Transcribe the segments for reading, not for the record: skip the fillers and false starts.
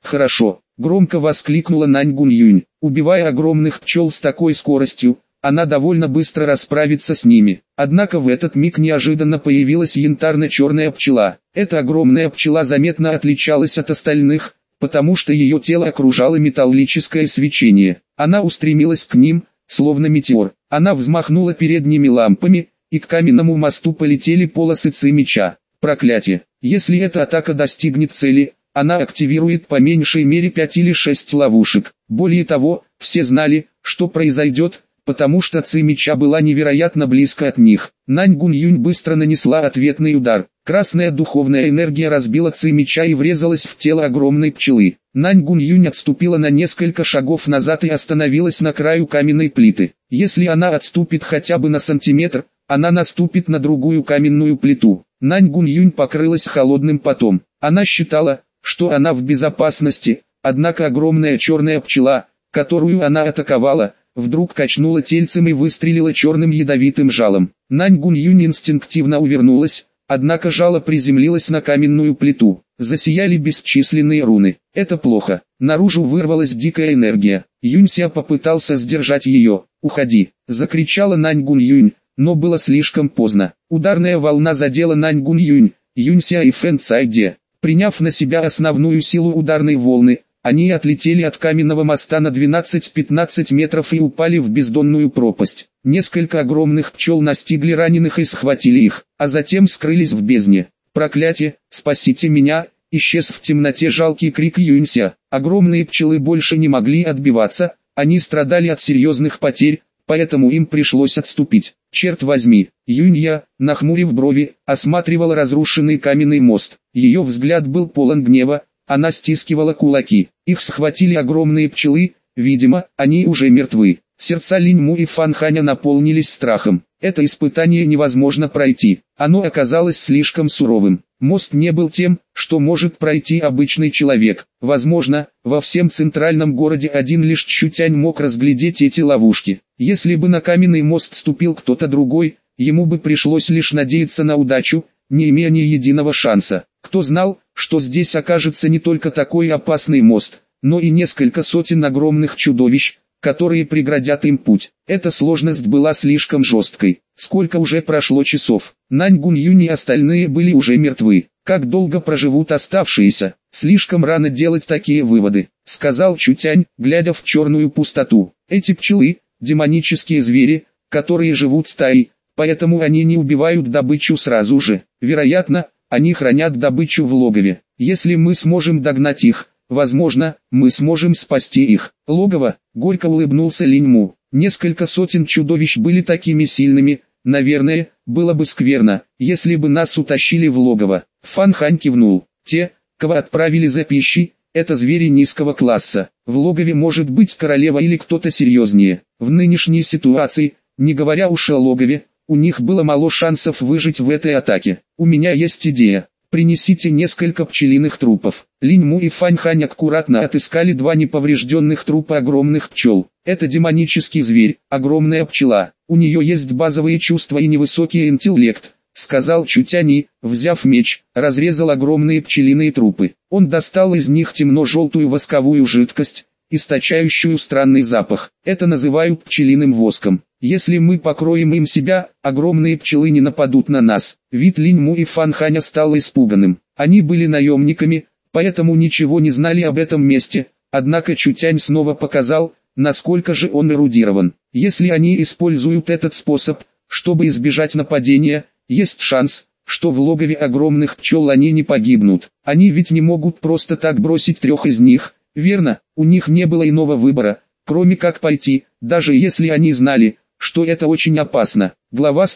Хорошо, громко воскликнула Нань Гуньюнь. Убивая огромных пчел с такой скоростью, она довольно быстро расправится с ними. Однако в этот миг неожиданно появилась янтарно-черная пчела. Эта огромная пчела заметно отличалась от остальных, потому что ее тело окружало металлическое свечение. Она устремилась к ним, словно метеор. Она взмахнула передними лампами, и к каменному мосту полетели полосы ци меча. Проклятие! Если эта атака достигнет цели, она активирует по меньшей мере 5 или 6 ловушек. Более того, все знали, что произойдет, потому что ци меча была невероятно близко от них. Нань Гуньюнь быстро нанесла ответный удар. Красная духовная энергия разбила ци меча и врезалась в тело огромной пчелы. Нань Гуньюнь отступила на несколько шагов назад и остановилась на краю каменной плиты. Если она отступит хотя бы на сантиметр, она наступит на другую каменную плиту. Нань Гуньюнь покрылась холодным потом. Она считала, что она в безопасности, однако огромная черная пчела, которую она атаковала, вдруг качнула тельцем и выстрелила черным ядовитым жалом. Нань Гуньюнь инстинктивно увернулась, однако жало приземлилось на каменную плиту. Засияли бесчисленные руны. Это плохо. Наружу вырвалась дикая энергия. Юнься попытался сдержать ее. «Уходи!» — закричала Нань Гуньюнь, но было слишком поздно. Ударная волна задела Нань Гуньюнь, Юнься и Фэн Цайде. Приняв на себя основную силу ударной волны, они отлетели от каменного моста на 12-15 метров и упали в бездонную пропасть. Несколько огромных пчел настигли раненых и схватили их, а затем скрылись в бездне. «Проклятие, спасите меня!» — исчез в темноте жалкий крик Юнься. Огромные пчелы больше не могли отбиваться, они страдали от серьезных потерь, поэтому им пришлось отступить. Черт возьми, Юнья, нахмурив брови, осматривала разрушенный каменный мост. Ее взгляд был полон гнева, она стискивала кулаки. Их схватили огромные пчелы, видимо, они уже мертвы. Сердца Линьму и Фанханя наполнились страхом. Это испытание невозможно пройти. Оно оказалось слишком суровым. Мост не был тем, что может пройти обычный человек. Возможно, во всем центральном городе один лишь Чутянь мог разглядеть эти ловушки. Если бы на каменный мост ступил кто-то другой, ему бы пришлось лишь надеяться на удачу, не имея ни единого шанса. Кто знал, что здесь окажется не только такой опасный мост, но и несколько сотен огромных чудовищ, которые преградят им путь. Эта сложность была слишком жесткой. Сколько уже прошло часов? Нань Гуньюнь и остальные были уже мертвы. Как долго проживут оставшиеся? Слишком рано делать такие выводы, сказал Чутянь, глядя в черную пустоту. Эти пчелы – демонические звери, которые живут стаей, поэтому они не убивают добычу сразу же. Вероятно, они хранят добычу в логове. Если мы сможем догнать их, возможно, мы сможем спасти их. Логово, горько улыбнулся Линьму. Несколько сотен чудовищ были такими сильными, наверное, было бы скверно, если бы нас утащили в логово. Фан Хань кивнул. Те, кого отправили за пищей, это звери низкого класса. В логове может быть королева или кто-то серьезнее. В нынешней ситуации, не говоря уж о логове, у них было мало шансов выжить в этой атаке. У меня есть идея. Принесите несколько пчелиных трупов. Линьму и Фаньхань аккуратно отыскали два неповрежденных трупа огромных пчел. Это демонический зверь, огромная пчела. У нее есть базовые чувства и невысокий интеллект, сказал Чутяни, взяв меч, разрезал огромные пчелиные трупы. Он достал из них темно-желтую восковую жидкость, источающую странный запах. Это называют пчелиным воском. Если мы покроем им себя, огромные пчелы не нападут на нас. Вид Линьму и Фанханя стал испуганным. Они были наемниками, поэтому ничего не знали об этом месте, однако Чутянь снова показал, насколько же он эрудирован. Если они используют этот способ, чтобы избежать нападения, есть шанс, что в логове огромных пчел они не погибнут. Они ведь не могут просто так бросить 3 из них, верно? У них не было иного выбора, кроме как пойти, даже если они знали, что это очень опасно. Глава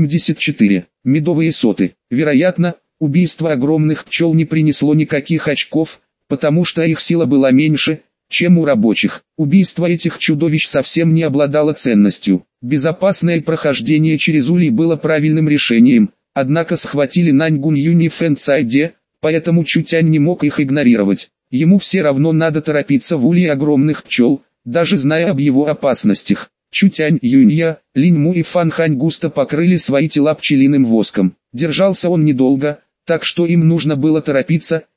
174. Медовые соты. Вероятно, убийство огромных пчел не принесло никаких очков, потому что их сила была меньше, чем у рабочих. Убийство этих чудовищ совсем не обладало ценностью. Безопасное прохождение через улей было правильным решением, однако схватили Нань Гуньюнь и Фэн Цайде, поэтому Чутянь не мог их игнорировать. Ему все равно надо торопиться в улей огромных пчел, даже зная об его опасностях. Чутянь, Юнья, Линьму и Фанхань густо покрыли свои тела пчелиным воском. Держался он недолго, так что им нужно было торопиться,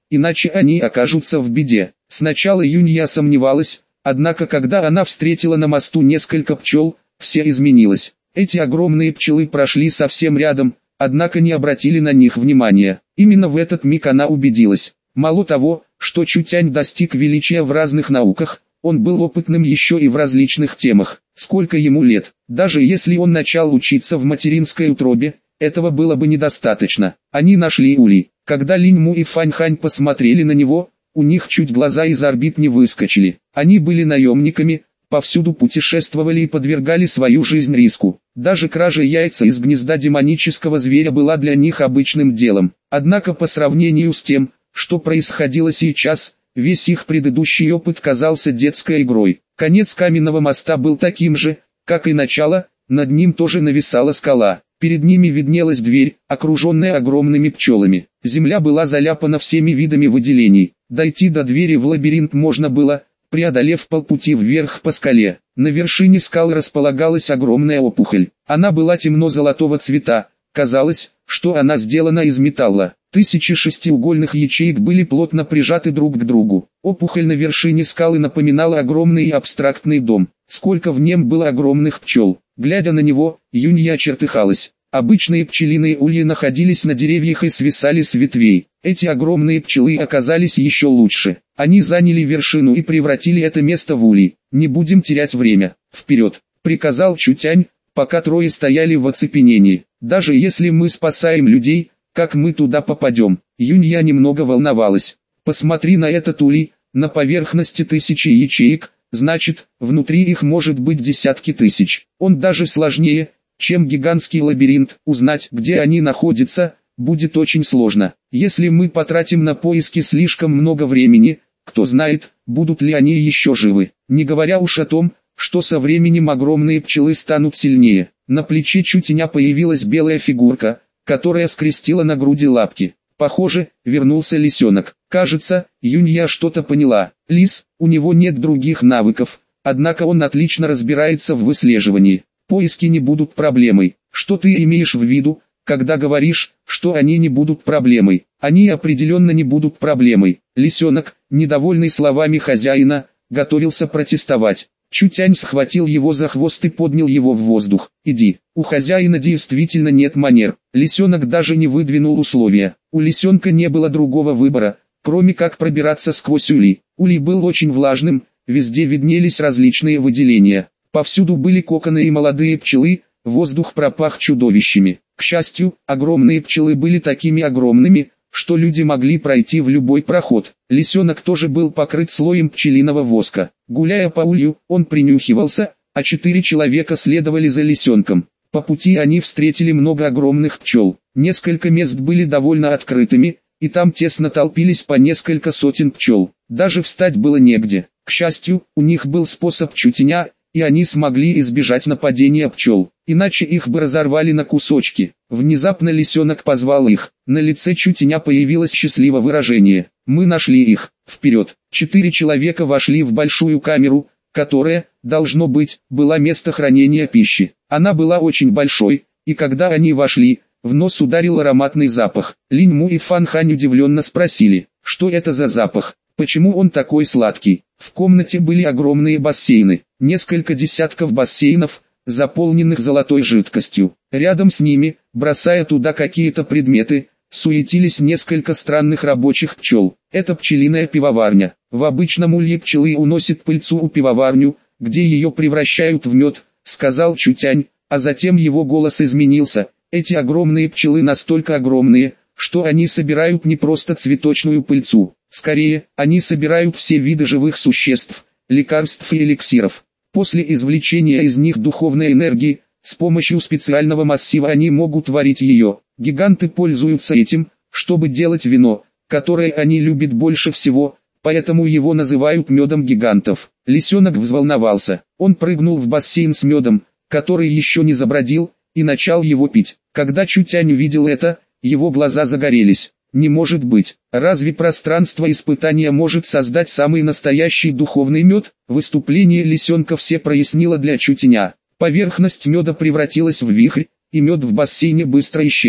иначе они окажутся в беде. Сначала Юнья сомневалась, однако когда она встретила на мосту несколько пчел, все изменилось. Эти огромные пчелы прошли совсем рядом, однако не обратили на них внимания. Именно в этот миг она убедилась. Мало того, что Чутянь достиг величия в разных науках, он был опытным еще и в различных темах. Сколько ему лет, даже если он начал учиться в материнской утробе, этого было бы недостаточно. Они нашли Ули. Когда Линь Му и Фань Хань посмотрели на него, у них чуть глаза из орбит не выскочили. Они были наемниками, повсюду путешествовали и подвергали свою жизнь риску. Даже кража яйца из гнезда демонического зверя была для них обычным делом. Однако по сравнению с тем, что происходило сейчас, весь их предыдущий опыт казался детской игрой. Конец каменного моста был таким же, как и начало, над ним тоже нависала скала. Перед ними виднелась дверь, окруженная огромными пчелами. Земля была заляпана всеми видами выделений. Дойти до двери в лабиринт можно было, преодолев полпути вверх по скале. На вершине скалы располагалась огромная опухоль. Она была темно-золотого цвета. Казалось, что она сделана из металла. Тысячи шестиугольных ячеек были плотно прижаты друг к другу. Опухоль на вершине скалы напоминала огромный и абстрактный дом. Сколько в нем было огромных пчел. Глядя на него, Юнья чертыхалась. Обычные пчелиные ульи находились на деревьях и свисали с ветвей. Эти огромные пчелы оказались еще лучше. Они заняли вершину и превратили это место в улей. «Не будем терять время. Вперед!» — приказал Чутянь, пока трое стояли в оцепенении. «Даже если мы спасаем людей, как мы туда попадем?» Юнья немного волновалась. «Посмотри на этот улей, на поверхности тысячи ячеек, значит, внутри их может быть десятки тысяч. Он даже сложнее, чем гигантский лабиринт. Узнать, где они находятся, будет очень сложно. Если мы потратим на поиски слишком много времени, кто знает, будут ли они еще живы. Не говоря уж о том, что со временем огромные пчелы станут сильнее». На плече Чутяня появилась белая фигурка, которая скрестила на груди лапки. Похоже, вернулся лисенок. Кажется, Юнья что-то поняла. Лис, у него нет других навыков, однако он отлично разбирается в выслеживании. Поиски не будут проблемой. Что ты имеешь в виду, когда говоришь, что они не будут проблемой? Они определенно не будут проблемой. Лисенок, недовольный словами хозяина, готовился протестовать. Чутянь схватил его за хвост и поднял его в воздух. «Иди, у хозяина действительно нет манер». Лисенок даже не выдвинул условия. У лисенка не было другого выбора, кроме как пробираться сквозь улей. Улей был очень влажным, везде виднелись различные выделения. Повсюду были коконы и молодые пчелы, воздух пропах чудовищами. К счастью, огромные пчелы были такими огромными, что люди могли пройти в любой проход. Лисенок тоже был покрыт слоем пчелиного воска. Гуляя по улью, он принюхивался, а 4 человека следовали за лисенком. По пути они встретили много огромных пчел. Несколько мест были довольно открытыми, и там тесно толпились по несколько сотен пчел. Даже встать было негде. К счастью, у них был способ Чутяня, и они смогли избежать нападения пчел, иначе их бы разорвали на кусочки. Внезапно лисенок позвал их. На лице Чутяня появилось счастливое выражение. «Мы нашли их. Вперед!» 4 человека вошли в большую камеру, которая, должно быть, была место хранения пищи. Она была очень большой, и когда они вошли, в нос ударил ароматный запах. Линь Му и Фан Хань удивленно спросили, что это за запах, почему он такой сладкий. В комнате были огромные бассейны, несколько десятков бассейнов, заполненных золотой жидкостью. Рядом с ними, бросая туда какие-то предметы, суетились несколько странных рабочих пчел. Это пчелиная пивоварня. В обычном улье пчелы уносят пыльцу у пивоварню, где ее превращают в мед, сказал Чутянь, а затем его голос изменился. Эти огромные пчелы настолько огромные, что они собирают не просто цветочную пыльцу. Скорее, они собирают все виды живых существ, лекарств и эликсиров. После извлечения из них духовной энергии, с помощью специального массива они могут варить ее. Гиганты пользуются этим, чтобы делать вино, которое они любят больше всего, поэтому его называют медом гигантов. Лисенок взволновался. Он прыгнул в бассейн с медом, который еще не забродил, и начал его пить. Когда Чутянь увидел это, его глаза загорелись. Не может быть, разве пространство испытания может создать самый настоящий духовный мед? Выступление лисенка все прояснило для Чутяня. Поверхность меда превратилась в вихрь, и мед в бассейне быстро исчез.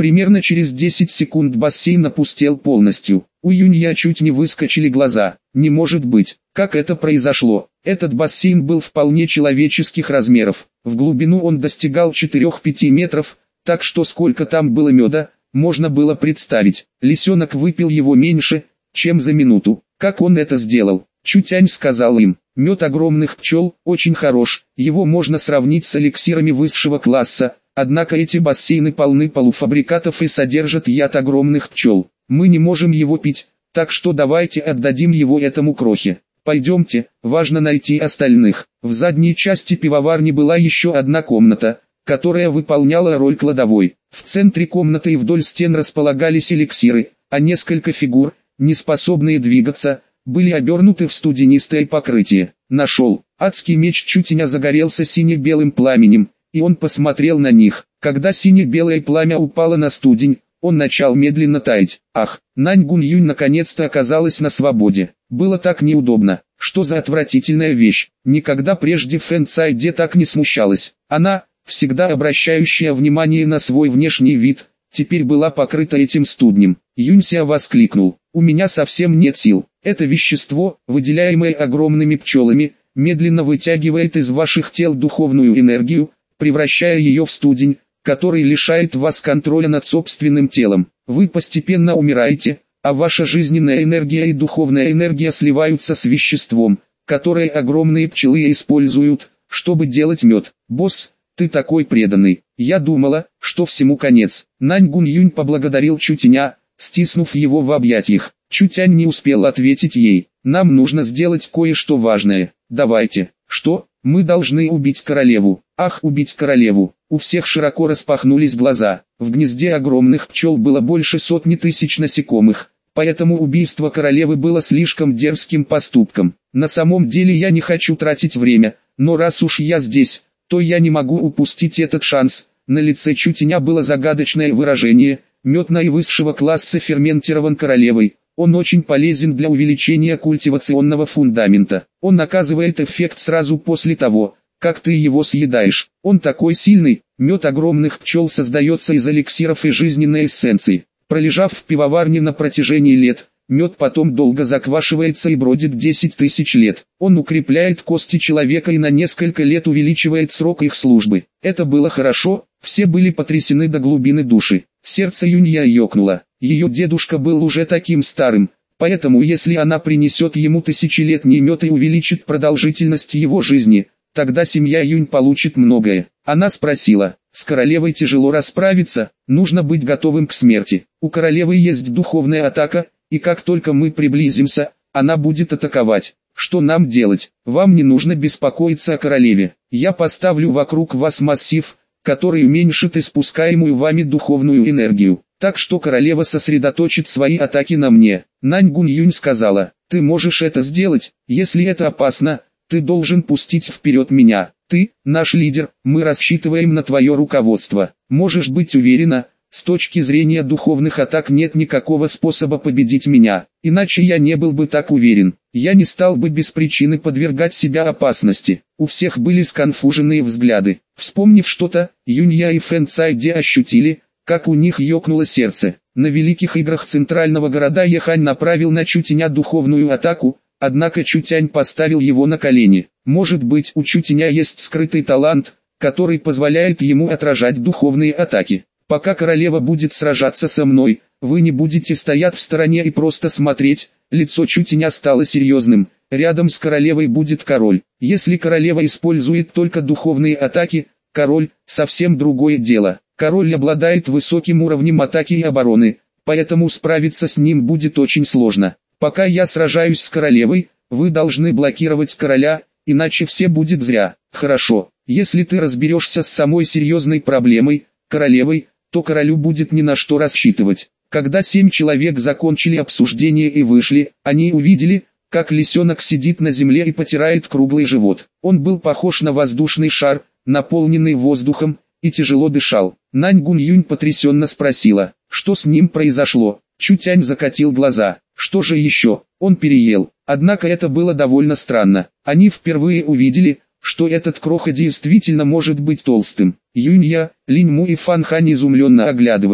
Примерно через 10 секунд бассейн опустел полностью. У Юнья чуть не выскочили глаза. Не может быть, как это произошло? Этот бассейн был вполне человеческих размеров. В глубину он достигал 4-5 метров, так что сколько там было меда, можно было представить. Лисенок выпил его меньше, чем за минуту. Как он это сделал? Чутянь сказал им: мед огромных пчел очень хорош, его можно сравнить с эликсирами высшего класса, однако эти бассейны полны полуфабрикатов и содержат яд огромных пчел. Мы не можем его пить, так что давайте отдадим его этому крохе. Пойдемте, важно найти остальных. В задней части пивоварни была еще одна комната, которая выполняла роль кладовой. В центре комнаты и вдоль стен располагались эликсиры, а несколько фигур, не способные двигаться, были обернуты в студенистое покрытие. Нашел. Адский меч Чутяня загорелся сине-белым пламенем, и он посмотрел на них. Когда сине-белое пламя упало на студень, он начал медленно таять. Ах, Нань Гуньюнь наконец-то оказалась на свободе. Было так неудобно. Что за отвратительная вещь. Никогда прежде Фэн Цайде так не смущалась. Она, всегда обращающая внимание на свой внешний вид, теперь была покрыта этим студнем. Юнься воскликнул: «У меня совсем нет сил. Это вещество, выделяемое огромными пчелами, медленно вытягивает из ваших тел духовную энергию, превращая ее в студень, который лишает вас контроля над собственным телом. Вы постепенно умираете, а ваша жизненная энергия и духовная энергия сливаются с веществом, которое огромные пчелы используют, чтобы делать мед. Босс, ты такой преданный. Я думала, что всему конец». Нань Гуньюнь поблагодарил Чутяня, стиснув его в объятиях. Чутянь не успел ответить ей. «Нам нужно сделать кое-что важное. Давайте». «Что? Мы должны убить королеву». «Ах, убить королеву». У всех широко распахнулись глаза. В гнезде огромных пчел было больше сотни тысяч насекомых, поэтому убийство королевы было слишком дерзким поступком. На самом деле я не хочу тратить время, но раз уж я здесь, то я не могу упустить этот шанс. На лице Чутяня было загадочное выражение. Мед наивысшего класса ферментирован королевой. Он очень полезен для увеличения культивационного фундамента. Он оказывает эффект сразу после того, как ты его съедаешь. Он такой сильный. Мед огромных пчел создается из эликсиров и жизненной эссенции. Пролежав в пивоварне на протяжении лет, мед потом долго заквашивается и бродит 10 тысяч лет. Он укрепляет кости человека и на несколько лет увеличивает срок их службы. Это было хорошо, все были потрясены до глубины души. Сердце Юнья ёкнуло. Ее дедушка был уже таким старым, поэтому если она принесет ему тысячелетний мед и увеличит продолжительность его жизни, тогда семья Юнь получит многое. Она спросила: «С королевой тяжело расправиться, нужно быть готовым к смерти. У королевы есть духовная атака, и как только мы приблизимся, она будет атаковать. Что нам делать? Вам не нужно беспокоиться о королеве. Я поставлю вокруг вас массив, который уменьшит испускаемую вами духовную энергию, так что королева сосредоточит свои атаки на мне». Нань Гуньюнь сказала: «Ты можешь это сделать, если это опасно, ты должен пустить вперед меня. Ты, наш лидер, мы рассчитываем на твое руководство. Можешь быть уверена, с точки зрения духовных атак нет никакого способа победить меня, иначе я не был бы так уверен. Я не стал бы без причины подвергать себя опасности». У всех были сконфуженные взгляды. Вспомнив что-то, Юнья и Фэн Цайде ощутили, как у них ёкнуло сердце. На великих играх центрального города Ехань направил на Чутяня духовную атаку, однако Чутянь поставил его на колени. Может быть, у Чутяня есть скрытый талант, который позволяет ему отражать духовные атаки. Пока королева будет сражаться со мной, вы не будете стоять в стороне и просто смотреть. Лицо Чутяня стало серьезным. Рядом с королевой будет король. Если королева использует только духовные атаки, король – совсем другое дело. Король обладает высоким уровнем атаки и обороны, поэтому справиться с ним будет очень сложно. Пока я сражаюсь с королевой, вы должны блокировать короля, иначе все будет зря. Хорошо, если ты разберешься с самой серьезной проблемой, королевой, то королю будет ни на что рассчитывать. Когда 7 человек закончили обсуждение и вышли, они увидели, как лисенок сидит на земле и потирает круглый живот. Он был похож на воздушный шар, наполненный воздухом, и тяжело дышал. Нань Гуньюнь потрясенно спросила, что с ним произошло. Чутянь закатил глаза. Что же еще? Он переел. Однако это было довольно странно. Они впервые увидели, что этот кроха действительно может быть толстым. Юнья, Линьму и Фан Хань изумленно оглядывались.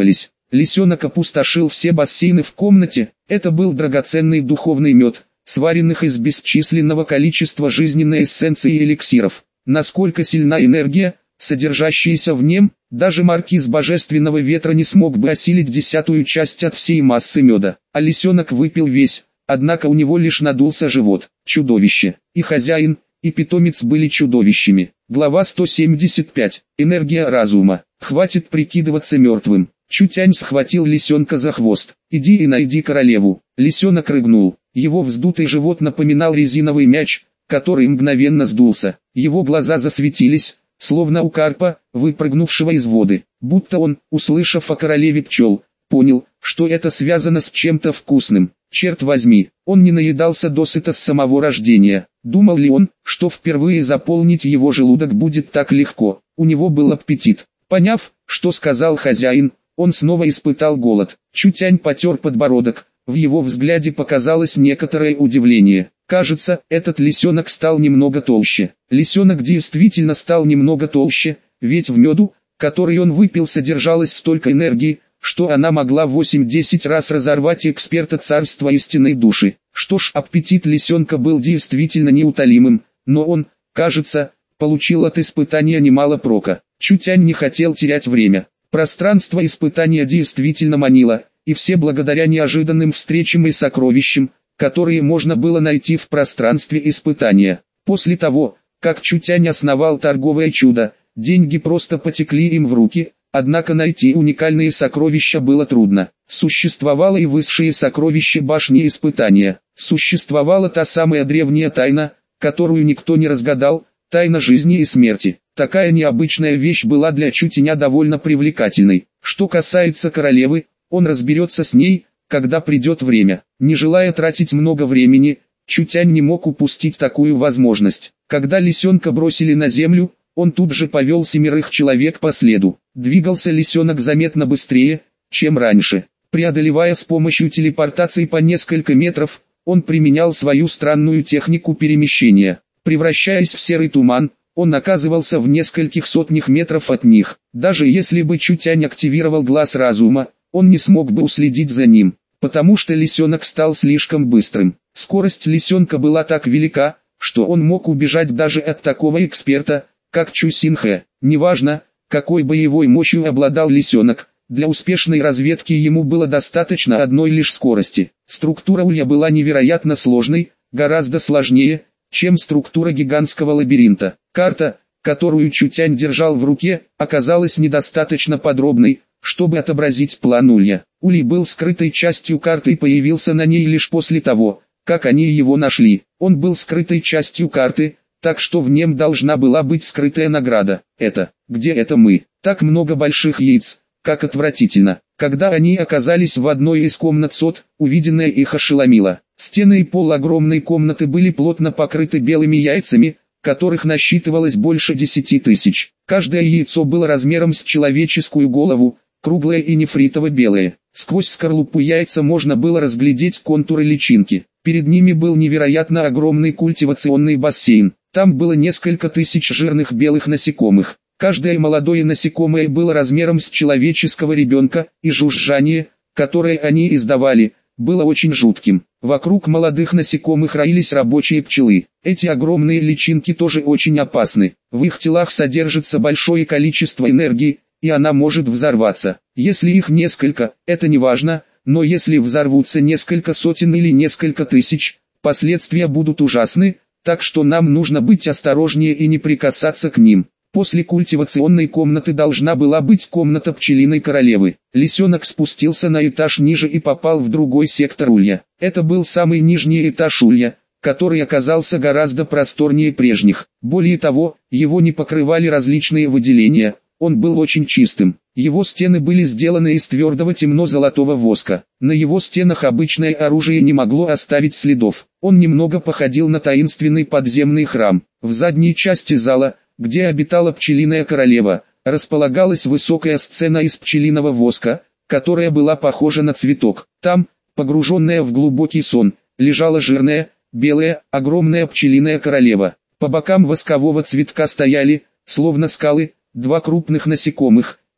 Лисенок опустошил все бассейны в комнате, это был драгоценный духовный мед, сваренных из бесчисленного количества жизненной эссенции и эликсиров. Насколько сильна энергия, содержащаяся в нем, даже маркиз божественного ветра не смог бы осилить 10-ую часть от всей массы меда. А лисенок выпил весь, однако у него лишь надулся живот. Чудовище. И хозяин, и питомец были чудовищами. Глава 175. Энергия разума. Хватит прикидываться мертвым. Чутянь схватил лисенка за хвост. «Иди и найди королеву». Лисенок рыгнул. Его вздутый живот напоминал резиновый мяч, который мгновенно сдулся. Его глаза засветились, словно у карпа, выпрыгнувшего из воды. Будто он, услышав о королеве пчел, понял, что это связано с чем-то вкусным. Черт возьми, он не наедался досыта с самого рождения. Думал ли он, что впервые заполнить его желудок будет так легко? У него был аппетит. Поняв, что сказал хозяин, он снова испытал голод. Чутянь потер подбородок, в его взгляде показалось некоторое удивление. Кажется, этот лисенок стал немного толще. Лисенок действительно стал немного толще, ведь в меду, который он выпил, содержалось столько энергии, что она могла 8-10 раз разорвать эксперта царства истинной души. Что ж, аппетит лисенка был действительно неутолимым, но он, кажется, получил от испытания немало прока. Чутянь не хотел терять время. Пространство испытания действительно манило, и все благодаря неожиданным встречам и сокровищам, которые можно было найти в пространстве испытания. После того, как Чутянь основал торговое чудо, деньги просто потекли им в руки, однако найти уникальные сокровища было трудно. Существовало и высшее сокровище башни испытания. Существовала та самая древняя тайна, которую никто не разгадал, тайна жизни и смерти. Такая необычная вещь была для Чутяня довольно привлекательной. Что касается королевы, он разберется с ней, когда придет время. Не желая тратить много времени, Чутянь не мог упустить такую возможность. Когда лисенка бросили на землю, он тут же повел 7 человек по следу. Двигался лисенок заметно быстрее, чем раньше. Преодолевая с помощью телепортации по несколько метров, он применял свою странную технику перемещения. Превращаясь в серый туман, он оказывался в нескольких сотнях метров от них. Даже если бы Чутянь активировал глаз разума, он не смог бы уследить за ним, потому что лисенок стал слишком быстрым. Скорость лисенка была так велика, что он мог убежать даже от такого эксперта, как Чу Синхэ. Неважно, какой боевой мощью обладал лисенок, для успешной разведки ему было достаточно одной лишь скорости. Структура улья была невероятно сложной, гораздо сложнее, чем структура гигантского лабиринта. Карта, которую Чутянь держал в руке, оказалась недостаточно подробной, чтобы отобразить план улья. Улей был скрытой частью карты и появился на ней лишь после того, как они его нашли. Он был скрытой частью карты, так что в нем должна была быть скрытая награда. Где это мы? Так много больших яиц, как отвратительно. Когда они оказались в одной из комнат сот, увиденное их ошеломило. Стены и пол огромной комнаты были плотно покрыты белыми яйцами, которых насчитывалось больше 10 тысяч. Каждое яйцо было размером с человеческую голову, круглое и нефритово-белое. Сквозь скорлупу яйца можно было разглядеть контуры личинки. Перед ними был невероятно огромный культивационный бассейн. Там было несколько тысяч жирных белых насекомых. Каждое молодое насекомое было размером с человеческого ребенка, и жужжание, которое они издавали, было очень жутким. Вокруг молодых насекомых роились рабочие пчелы. Эти огромные личинки тоже очень опасны. В их телах содержится большое количество энергии, и она может взорваться. Если их несколько, это не важно, но если взорвутся несколько сотен или несколько тысяч, последствия будут ужасны, так что нам нужно быть осторожнее и не прикасаться к ним. После культивационной комнаты должна была быть комната пчелиной королевы. Лисенок спустился на этаж ниже и попал в другой сектор улья. Это был самый нижний этаж улья, который оказался гораздо просторнее прежних. Более того, его не покрывали различные выделения. Он был очень чистым. Его стены были сделаны из твердого темно-золотого воска. На его стенах обычное оружие не могло оставить следов. Он немного походил на таинственный подземный храм. В задней части зала, где обитала пчелиная королева, располагалась высокая сцена из пчелиного воска, которая была похожа на цветок. Там, погруженная в глубокий сон, лежала жирная, белая, огромная пчелиная королева. По бокам воскового цветка стояли, словно скалы, 2 крупных насекомых,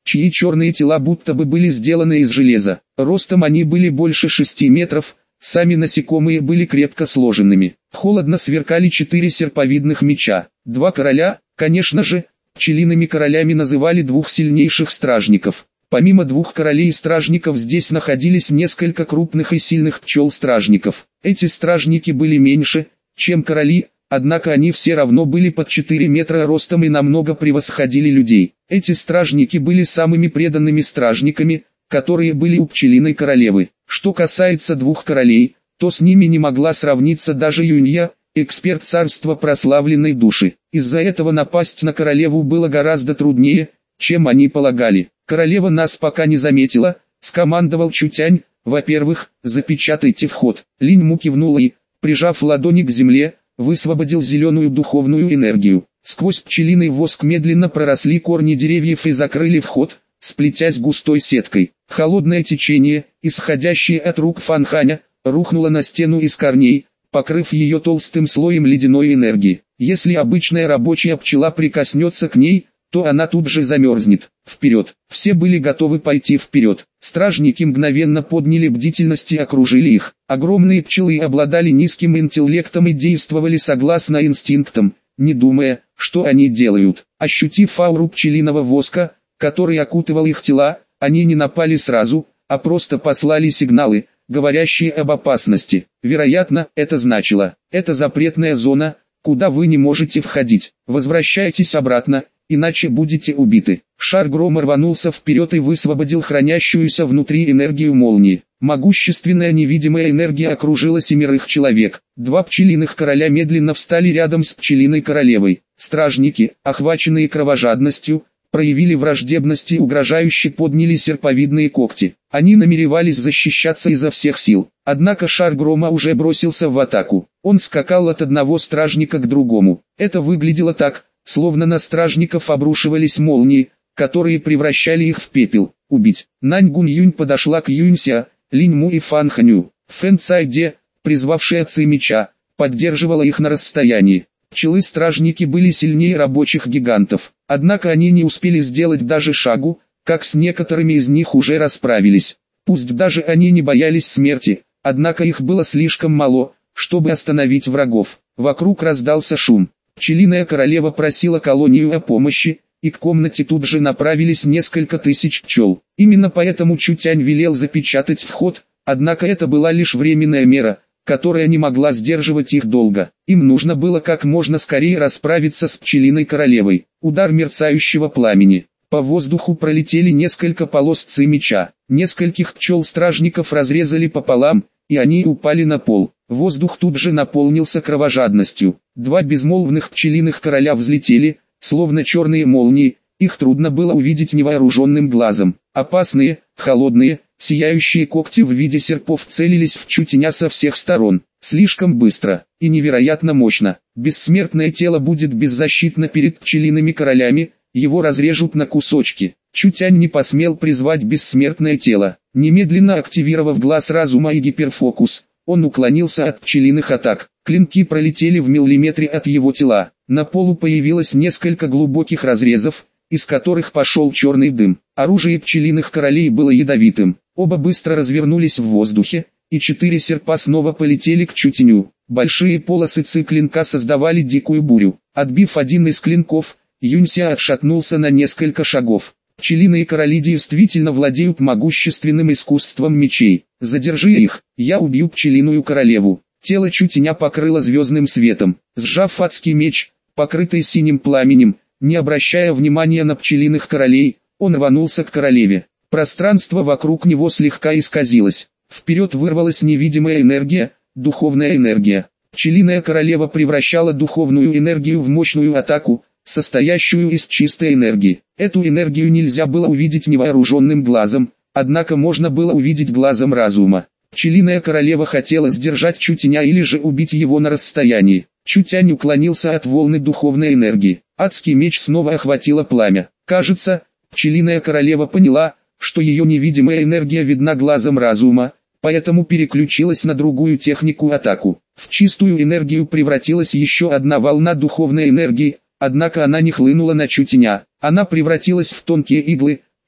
чьи черные тела будто бы были сделаны из железа. Ростом они были больше 6 метров, сами насекомые были крепко сложенными. Холодно сверкали 4 серповидных меча. Два короля, конечно же, пчелиными королями называли двух сильнейших стражников. Помимо двух королей-стражников здесь находились несколько крупных и сильных пчел-стражников. Эти стражники были меньше, чем короли, однако они все равно были под 4 метра ростом и намного превосходили людей. Эти стражники были самыми преданными стражниками, которые были у пчелиной королевы. Что касается двух королей, то с ними не могла сравниться даже Юнья, эксперт царства прославленной души. Из-за этого напасть на королеву было гораздо труднее, чем они полагали. «Королева нас пока не заметила», — скомандовал Чутянь. «Во-первых, запечатайте вход». Линь Му кивнул и, прижав ладони к земле, высвободил зеленую духовную энергию. Сквозь пчелиный воск медленно проросли корни деревьев и закрыли вход, сплетясь густой сеткой. Холодное течение, исходящее от рук Фанханя, рухнуло на стену из корней, покрыв ее толстым слоем ледяной энергии. Если обычная рабочая пчела прикоснется к ней, то она тут же замерзнет. Вперед! Все были готовы пойти вперед. Стражники мгновенно подняли бдительность и окружили их. Огромные пчелы обладали низким интеллектом и действовали согласно инстинктам, не думая, что они делают. Ощутив ауру пчелиного воска, который окутывал их тела, они не напали сразу, а просто послали сигналы, говорящие об опасности. Вероятно, это значило: это запретная зона, куда вы не можете входить. Возвращайтесь обратно, иначе будете убиты. Шар грома рванулся вперед и высвободил хранящуюся внутри энергию молнии. Могущественная невидимая энергия окружила 7 человек. Два пчелиных короля медленно встали рядом с пчелиной королевой. Стражники, охваченные кровожадностью, проявили враждебность и угрожающе подняли серповидные когти. Они намеревались защищаться изо всех сил. Однако шар грома уже бросился в атаку. Он скакал от одного стражника к другому. Это выглядело так, словно на стражников обрушивались молнии, которые превращали их в пепел. Убить. Нань Гунь-Юнь подошла к Юнься, Линь Му и Фан Ханю. Фэн Цайде, призвавшая Ци меча, поддерживала их на расстоянии. Пчелы-стражники были сильнее рабочих гигантов. Однако они не успели сделать даже шагу, как с некоторыми из них уже расправились. Пусть даже они не боялись смерти, однако их было слишком мало, чтобы остановить врагов. Вокруг раздался шум. Пчелиная королева просила колонию о помощи, и к комнате тут же направились несколько тысяч пчел. Именно поэтому Чутянь велел запечатать вход, однако это была лишь временная мера, которая не могла сдерживать их долго. Им нужно было как можно скорее расправиться с пчелиной королевой. Удар мерцающего пламени. По воздуху пролетели несколько полос Ци меча. Нескольких пчел-стражников разрезали пополам, и они упали на пол. Воздух тут же наполнился кровожадностью. Два безмолвных пчелиных короля взлетели, словно черные молнии, их трудно было увидеть невооруженным глазом. Опасные, холодные, сияющие когти в виде серпов целились в Чутяня со всех сторон. Слишком быстро и невероятно мощно. Бессмертное тело будет беззащитно перед пчелиными королями, его разрежут на кусочки. Чутянь не посмел призвать бессмертное тело. Немедленно активировав глаз разума и гиперфокус, он уклонился от пчелиных атак. Клинки пролетели в миллиметре от его тела. На полу появилось несколько глубоких разрезов, из которых пошел черный дым. Оружие пчелиных королей было ядовитым. Оба быстро развернулись в воздухе, и 4 серпа снова полетели к Чутяню. Большие полосы Ци клинка создавали дикую бурю. Отбив один из клинков, Юнься отшатнулся на несколько шагов. Пчелиные короли действительно владеют могущественным искусством мечей. Задержи их, я убью пчелиную королеву. Тело Чутяня покрыло звездным светом. Сжав адский меч, покрытый синим пламенем, не обращая внимания на пчелиных королей, он рванулся к королеве. Пространство вокруг него слегка исказилось. Вперед вырвалась невидимая энергия, духовная энергия. Пчелиная королева превращала духовную энергию в мощную атаку, состоящую из чистой энергии. Эту энергию нельзя было увидеть невооруженным глазом, однако можно было увидеть глазом разума. Пчелиная королева хотела сдержать Чутяня или же убить его на расстоянии. Чутянь уклонился от волны духовной энергии. Адский меч снова охватило пламя. Кажется, пчелиная королева поняла, что ее невидимая энергия видна глазом разума, поэтому переключилась на другую технику атаку. В чистую энергию превратилась еще одна волна духовной энергии, однако она не хлынула на Чутяня. Она превратилась в тонкие иглы,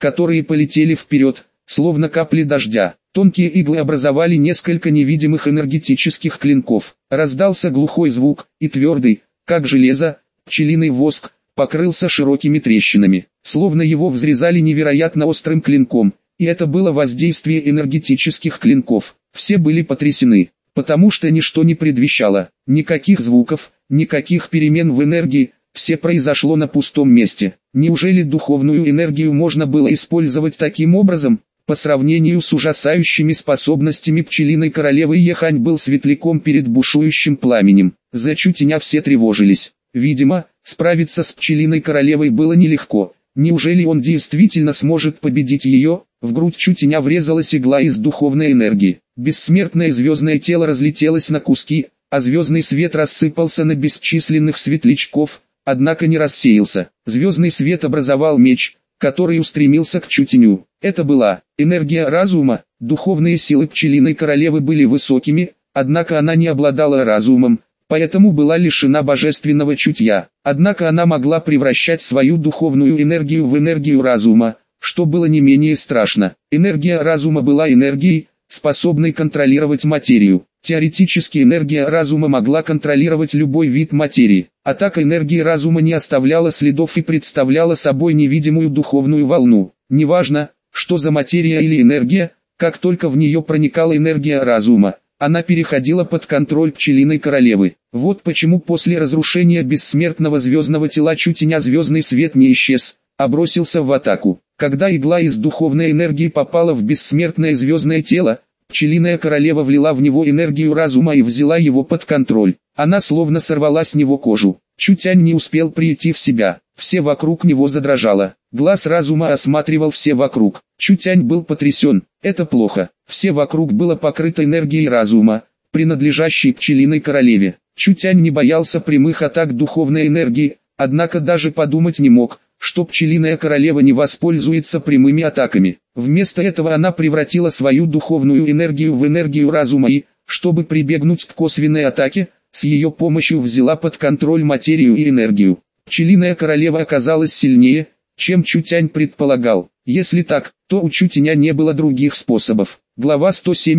которые полетели вперед, словно капли дождя. Тонкие иглы образовали несколько невидимых энергетических клинков. Раздался глухой звук, и твердый, как железо, пчелиный воск, покрылся широкими трещинами, словно его взрезали невероятно острым клинком, и это было воздействие энергетических клинков. Все были потрясены, потому что ничто не предвещало, никаких звуков, никаких перемен в энергии, все произошло на пустом месте. Неужели духовную энергию можно было использовать таким образом? По сравнению с ужасающими способностями пчелиной королевы Ехань был светляком перед бушующим пламенем. За Чутеня все тревожились. Видимо, справиться с пчелиной королевой было нелегко. Неужели он действительно сможет победить ее? В грудь Чутеня врезалась игла из духовной энергии. Бессмертное звездное тело разлетелось на куски, а звездный свет рассыпался на бесчисленных светлячков, однако не рассеялся. Звездный свет образовал меч, который устремился к Чутеню. Это была энергия разума. Духовные силы пчелиной королевы были высокими, однако она не обладала разумом, поэтому была лишена божественного чутья. Однако она могла превращать свою духовную энергию в энергию разума, что было не менее страшно. Энергия разума была энергией, способной контролировать материю. Теоретически энергия разума могла контролировать любой вид материи. Атака энергии разума не оставляла следов и представляла собой невидимую духовную волну. Неважно, что за материя или энергия, как только в нее проникала энергия разума, она переходила под контроль пчелиной королевы. Вот почему после разрушения бессмертного звездного тела Чутеня звездный свет не исчез, а бросился в атаку. Когда игла из духовной энергии попала в бессмертное звездное тело, пчелиная королева влила в него энергию разума и взяла его под контроль. Она словно сорвала с него кожу. Чутянь не успел прийти в себя. Все вокруг него задрожало. Глаз разума осматривал все вокруг. Чутянь был потрясен. Это плохо. Все вокруг было покрыто энергией разума, принадлежащей пчелиной королеве. Чутянь не боялся прямых атак духовной энергии, однако даже подумать не мог, что пчелиная королева не воспользуется прямыми атаками. Вместо этого она превратила свою духовную энергию в энергию разума и, чтобы прибегнуть к косвенной атаке, с ее помощью взяла под контроль материю и энергию. Пчелиная королева оказалась сильнее, чем Чутянь предполагал. Если так, то у Чутеня не было других способов. Глава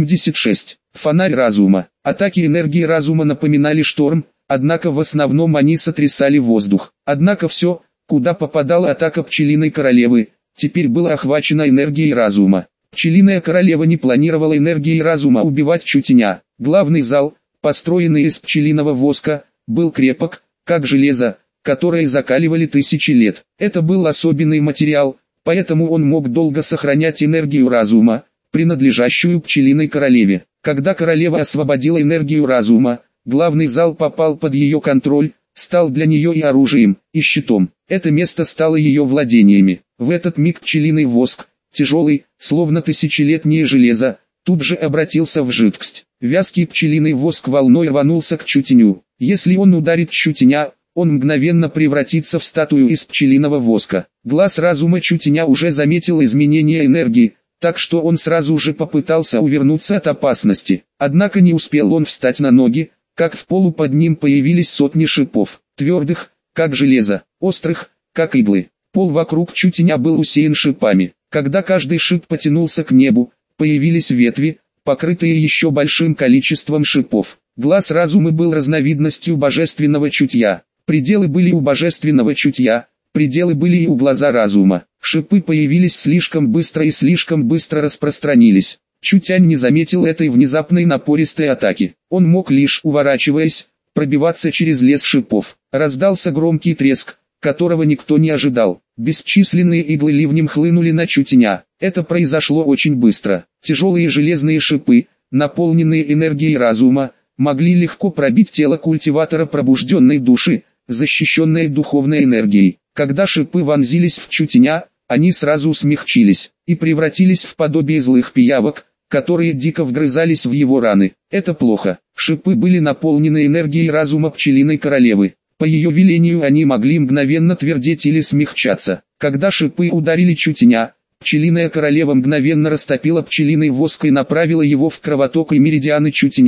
176. Фонарь разума. Атаки энергии разума напоминали шторм, однако в основном они сотрясали воздух. Однако все, куда попадала атака пчелиной королевы, теперь было охвачено энергией разума. Пчелиная королева не планировала энергией разума убивать Чутеня. Главный зал, построенный из пчелиного воска, был крепок, как железо, которое закаливали тысячи лет. Это был особенный материал, поэтому он мог долго сохранять энергию разума, принадлежащую пчелиной королеве. Когда королева освободила энергию разума, главный зал попал под ее контроль, стал для нее и оружием, и щитом. Это место стало ее владениями. В этот миг пчелиный воск, тяжелый, словно тысячелетнее железо, тут же обратился в жидкость. Вязкий пчелиный воск волной рванулся к Чутеню. Если он ударит Чутеня, он мгновенно превратится в статую из пчелиного воска. Глаз разума Чутеня уже заметил изменение энергии, так что он сразу же попытался увернуться от опасности. Однако не успел он встать на ноги, как в полу под ним появились сотни шипов, твердых, как железо, острых, как иглы. Пол вокруг Чутеня был усеян шипами. Когда каждый шип потянулся к небу, появились ветви, покрытые еще большим количеством шипов. Глаз разума был разновидностью божественного чутья. Пределы были у божественного чутья, пределы были и у глаза разума. Шипы появились слишком быстро и слишком быстро распространились. Чутянь не заметил этой внезапной напористой атаки. Он мог лишь, уворачиваясь, пробиваться через лес шипов. Раздался громкий треск, которого никто не ожидал. Бесчисленные иглы ливнем хлынули на Чутеня. Это произошло очень быстро. Тяжелые железные шипы, наполненные энергией разума, могли легко пробить тело культиватора пробужденной души, защищенной духовной энергией. Когда шипы вонзились в Чутеня, они сразу смягчились и превратились в подобие злых пиявок, которые дико вгрызались в его раны. Это плохо. Шипы были наполнены энергией разума пчелиной королевы. По ее велению они могли мгновенно твердеть или смягчаться. Когда шипы ударили Чутеня, пчелиная королева мгновенно растопила пчелиный воск и направила его в кровоток и меридианы Чутеня.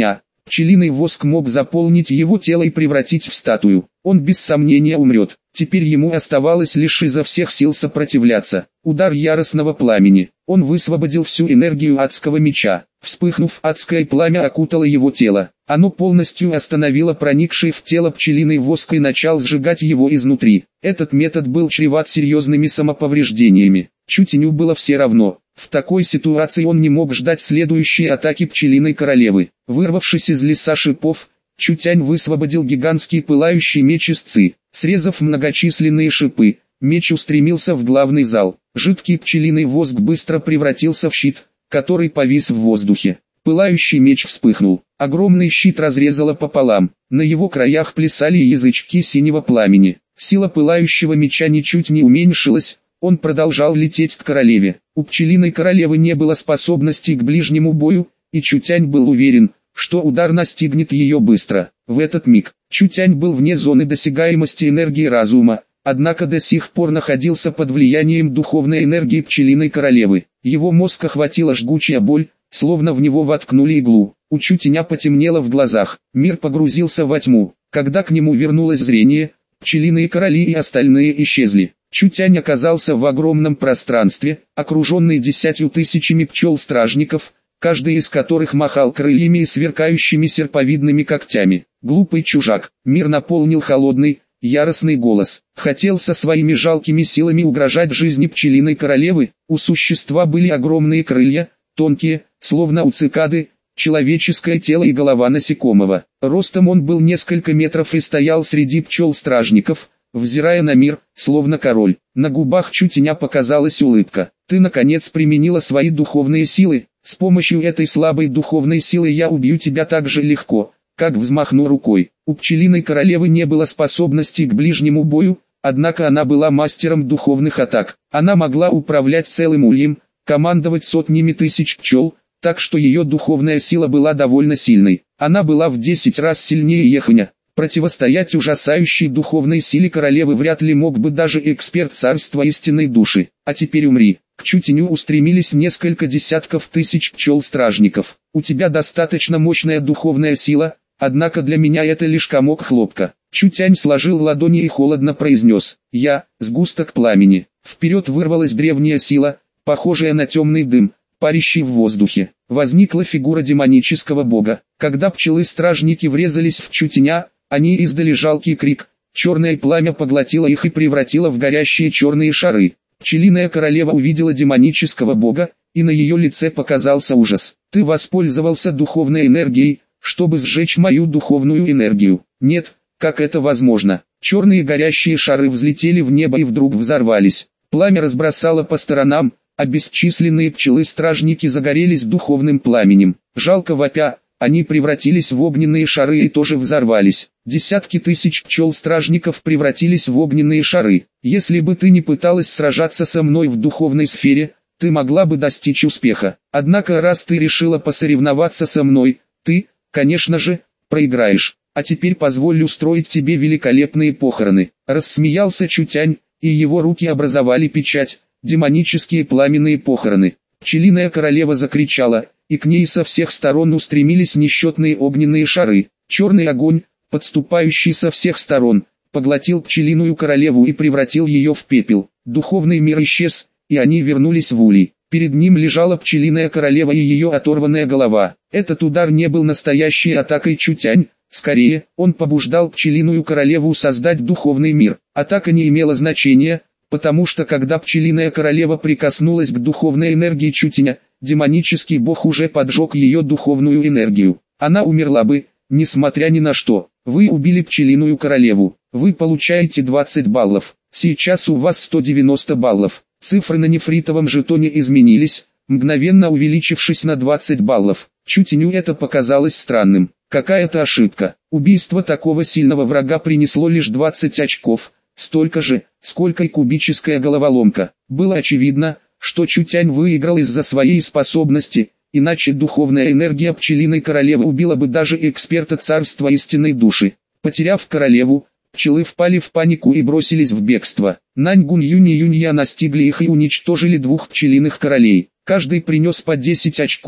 Пчелиный воск мог заполнить его тело и превратить в статую. Он без сомнения умрет. Теперь ему оставалось лишь изо всех сил сопротивляться. Удар яростного пламени. Он высвободил всю энергию адского меча. Вспыхнув, адское пламя окутало его тело. Оно полностью остановило проникший в тело пчелиный воск и начал сжигать его изнутри. Этот метод был чреват серьезными самоповреждениями. Чутеню было все равно. В такой ситуации он не мог ждать следующей атаки пчелиной королевы. Вырвавшись из леса шипов, Чутянь высвободил гигантский пылающий меч из ци. Срезав многочисленные шипы, меч устремился в главный зал. Жидкий пчелиный воск быстро превратился в щит, который повис в воздухе. Пылающий меч вспыхнул. Огромный щит разрезало пополам. На его краях плясали язычки синего пламени. Сила пылающего меча ничуть не уменьшилась. Он продолжал лететь к королеве. У пчелиной королевы не было способности к ближнему бою, и Чутянь был уверен, что удар настигнет ее быстро. В этот миг Чутянь был вне зоны досягаемости энергии разума, однако до сих пор находился под влиянием духовной энергии пчелиной королевы. Его мозг охватила жгучая боль, словно в него воткнули иглу. У Чутяня потемнело в глазах, мир погрузился во тьму. Когда к нему вернулось зрение, пчелиные короли и остальные исчезли. Чутянь оказался в огромном пространстве, окруженный 10 тысячами пчел-стражников, каждый из которых махал крыльями и сверкающими серповидными когтями. Глупый чужак, мир наполнил холодный, яростный голос. Хотел со своими жалкими силами угрожать жизни пчелиной королевы. У существа были огромные крылья, тонкие, словно у цикады, человеческое тело и голова насекомого. Ростом он был несколько метров и стоял среди пчел-стражников, взирая на мир, словно король. На губах Чутяня показалась улыбка. «Ты наконец применила свои духовные силы. С помощью этой слабой духовной силы я убью тебя так же легко, как взмахну рукой». У пчелиной королевы не было способности к ближнему бою, однако она была мастером духовных атак. Она могла управлять целым ульем, командовать сотнями тысяч пчел, так что ее духовная сила была довольно сильной. Она была в 10 раз сильнее Еханя. Противостоять ужасающей духовной силе королевы вряд ли мог бы даже эксперт царства истинной души. А теперь умри. К Чутяню устремились несколько десятков тысяч пчел-стражников. У тебя достаточно мощная духовная сила, однако для меня это лишь комок хлопка. Чутянь сложил ладони и холодно произнес: «Я, сгусток пламени». Вперед вырвалась древняя сила, похожая на темный дым, парящий в воздухе. Возникла фигура демонического бога. Когда пчелы-стражники врезались в Чутяня, они издали жалкий крик. Черное пламя поглотило их и превратило в горящие черные шары. Пчелиная королева увидела демонического бога, и на ее лице показался ужас. «Ты воспользовался духовной энергией, чтобы сжечь мою духовную энергию». «Нет, как это возможно?» Черные горящие шары взлетели в небо и вдруг взорвались. Пламя разбросало по сторонам, а бесчисленные пчелы-стражники загорелись духовным пламенем. Жалко вопя, они превратились в огненные шары и тоже взорвались. Десятки тысяч пчел-стражников превратились в огненные шары. Если бы ты не пыталась сражаться со мной в духовной сфере, ты могла бы достичь успеха. Однако раз ты решила посоревноваться со мной, ты, конечно же, проиграешь. А теперь позволь устроить тебе великолепные похороны. Рассмеялся Чутянь, и его руки образовали печать, демонические пламенные похороны. Пчелиная королева закричала, и к ней со всех сторон устремились несчетные огненные шары. Черный огонь, подступающий со всех сторон, поглотил пчелиную королеву и превратил ее в пепел. Духовный мир исчез, и они вернулись в улей. Перед ним лежала пчелиная королева и ее оторванная голова. Этот удар не был настоящей атакой Чутянь, скорее, он побуждал пчелиную королеву создать духовный мир. Атака не имела значения, потому что когда пчелиная королева прикоснулась к духовной энергии Чутяня, демонический бог уже поджег ее духовную энергию. Она умерла бы, несмотря ни на что. Вы убили пчелиную королеву. Вы получаете 20 баллов. Сейчас у вас 190 баллов. Цифры на нефритовом жетоне изменились, мгновенно увеличившись на 20 баллов. Чутяню это показалось странным. Какая-то ошибка. Убийство такого сильного врага принесло лишь 20 очков. Столько же, сколько и кубическая головоломка. Было очевидно, что Чутянь выиграл из-за своей способности, иначе духовная энергия пчелиной королевы убила бы даже эксперта царства истинной души. Потеряв королеву, пчелы впали в панику и бросились в бегство. Наньгун Юнь и Юнья настигли их и уничтожили двух пчелиных королей. Каждый принес по 10 очков,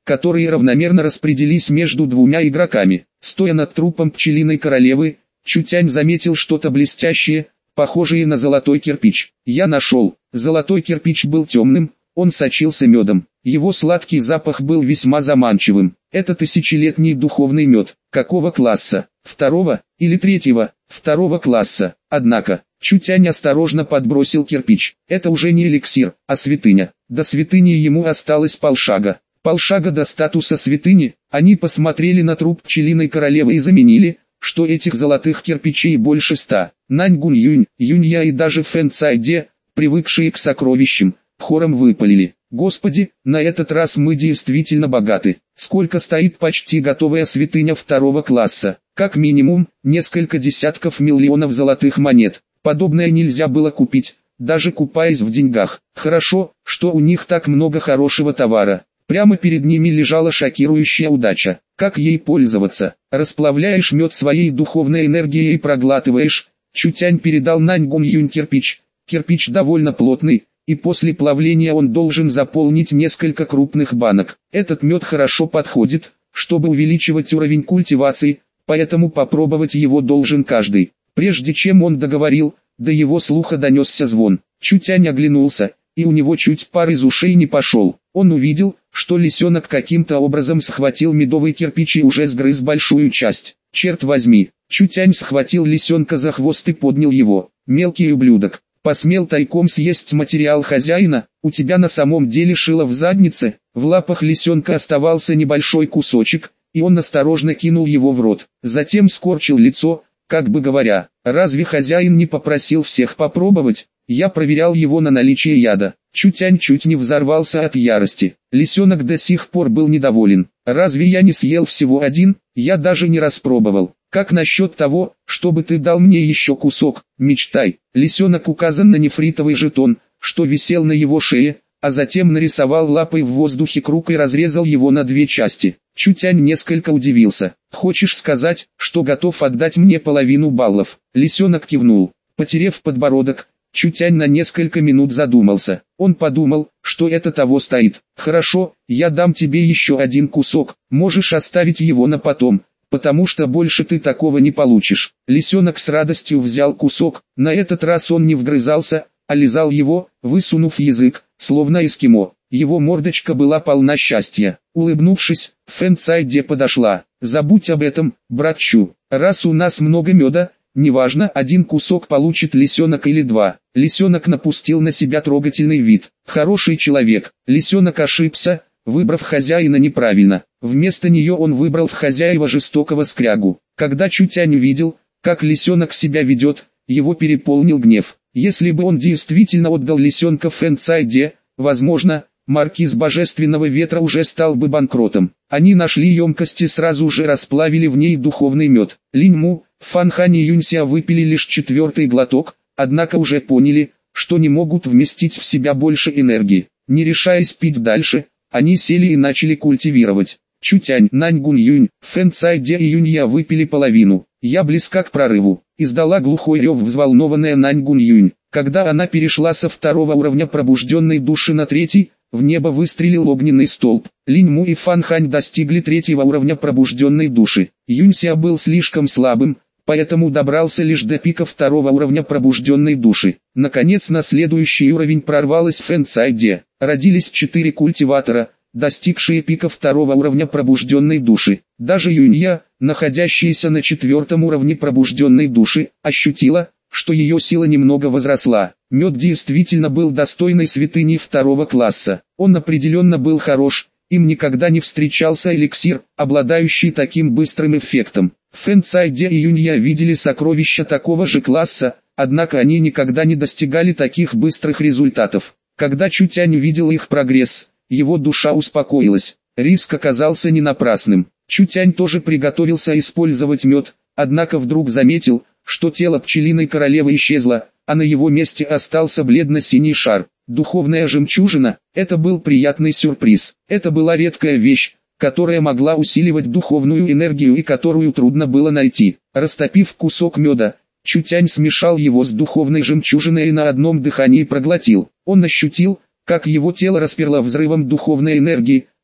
которые равномерно распределились между двумя игроками. Стоя над трупом пчелиной королевы, Чутянь заметил что-то блестящее, похожее на золотой кирпич. Я нашел. Золотой кирпич был темным, он сочился медом. Его сладкий запах был весьма заманчивым. Это тысячелетний духовный мед. Какого класса? Второго или третьего? Второго класса. Однако, Чутянь осторожно подбросил кирпич. Это уже не эликсир, а святыня. До святыни ему осталось полшага. Полшага до статуса святыни. Они посмотрели на труп пчелиной королевы и заменили, что этих золотых кирпичей больше 100. Нань Гунь-Юнь, Юнь-Я и даже Фэн Цай-Де, привыкшие к сокровищам, хором выпалили: «Господи, на этот раз мы действительно богаты. Сколько стоит почти готовая святыня второго класса? Как минимум, несколько десятков миллионов золотых монет. Подобное нельзя было купить, даже купаясь в деньгах. Хорошо, что у них так много хорошего товара». Прямо перед ними лежала шокирующая удача. Как ей пользоваться? Расплавляешь мед своей духовной энергией и проглатываешь. Чутянь передал Нань Гунь-Юнь кирпич. Кирпич довольно плотный, и после плавления он должен заполнить несколько крупных банок. Этот мед хорошо подходит, чтобы увеличивать уровень культивации, поэтому попробовать его должен каждый. Прежде чем он договорил, до его слуха донесся звон. Чутянь оглянулся, и у него чуть пар из ушей не пошел. Он увидел, что лисенок каким-то образом схватил медовый кирпич и уже сгрыз большую часть. Черт возьми, Чутянь схватил лисенка за хвост и поднял его. Мелкий ублюдок, посмел тайком съесть материал хозяина, у тебя на самом деле шило в заднице. В лапах лисенка оставался небольшой кусочек, и он осторожно кинул его в рот. Затем скорчил лицо, как бы говоря: разве хозяин не попросил всех попробовать? Я проверял его на наличие яда. Чутянь чуть не взорвался от ярости. Лисенок до сих пор был недоволен. Разве я не съел всего один? Я даже не распробовал. Как насчет того, чтобы ты дал мне еще кусок? Мечтай. Лисенок указал на нефритовый жетон, что висел на его шее, а затем нарисовал лапой в воздухе круг и разрезал его на две части. Чутянь несколько удивился. Хочешь сказать, что готов отдать мне половину баллов? Лисенок кивнул. Потерев подбородок, Чутянь на несколько минут задумался. Он подумал, что это того стоит. Хорошо, я дам тебе еще один кусок, можешь оставить его на потом, потому что больше ты такого не получишь. Лисенок с радостью взял кусок, на этот раз он не вгрызался, а лизал его, высунув язык, словно эскимо. Его мордочка была полна счастья. Улыбнувшись, Фэн Цай-Де подошла. «Забудь об этом, брат Чу. Раз у нас много меда, неважно, один кусок получит лисенок или два». Лисенок напустил на себя трогательный вид. Хороший человек. Лисенок ошибся, выбрав хозяина неправильно. Вместо нее он выбрал в хозяева жестокого скрягу. Когда Чутянь увидел, как лисенок себя ведет, его переполнил гнев. Если бы он действительно отдал лисенка Фэн Цай-Де, возможно, маркиз Божественного Ветра уже стал бы банкротом. Они нашли емкость и сразу же расплавили в ней духовный мед. Линь-Му, Фан Хань и Юнь-Ся выпили лишь 4-й глоток, однако уже поняли, что не могут вместить в себя больше энергии. Не решаясь пить дальше, они сели и начали культивировать. Чутянь, Нань Гунь-Юнь, Фэн Цай-Де и Юнь-Я выпили половину. «Я близка к прорыву», — издала глухой рев взволнованная Нань Гунь-Юнь. Когда она перешла со 2-го уровня пробужденной души на 3-й, в небо выстрелил огненный столб. Линь-Му и Фан Хань достигли 3-го уровня пробужденной души. Юнь-Ся был слишком слабым, поэтому добрался лишь до пика 2-го уровня пробужденной души. Наконец на следующий уровень прорвалась Фэн Цай-Де. Родились 4 культиватора, достигшие пика 2-го уровня пробужденной души. Даже Юнь-Я, находящаяся на 4-м уровне пробужденной души, ощутила, что ее сила немного возросла. Мед действительно был достойной святыней 2-го класса. Он определенно был хорош, им никогда не встречался эликсир, обладающий таким быстрым эффектом. Фэн Цай-Де и Юнь-Я видели сокровища такого же класса, однако они никогда не достигали таких быстрых результатов. Когда Чутянь увидел их прогресс, его душа успокоилась. Риск оказался не напрасным. Чутянь тоже приготовился использовать мед, однако вдруг заметил, что тело пчелиной королевы исчезло, а на его месте остался бледно-синий шар. Духовная жемчужина – это был приятный сюрприз. Это была редкая вещь, которая могла усиливать духовную энергию и которую трудно было найти. Растопив кусок меда, Чутянь смешал его с духовной жемчужиной и на одном дыхании проглотил. Он ощутил, как его тело расперло взрывом духовной энергии,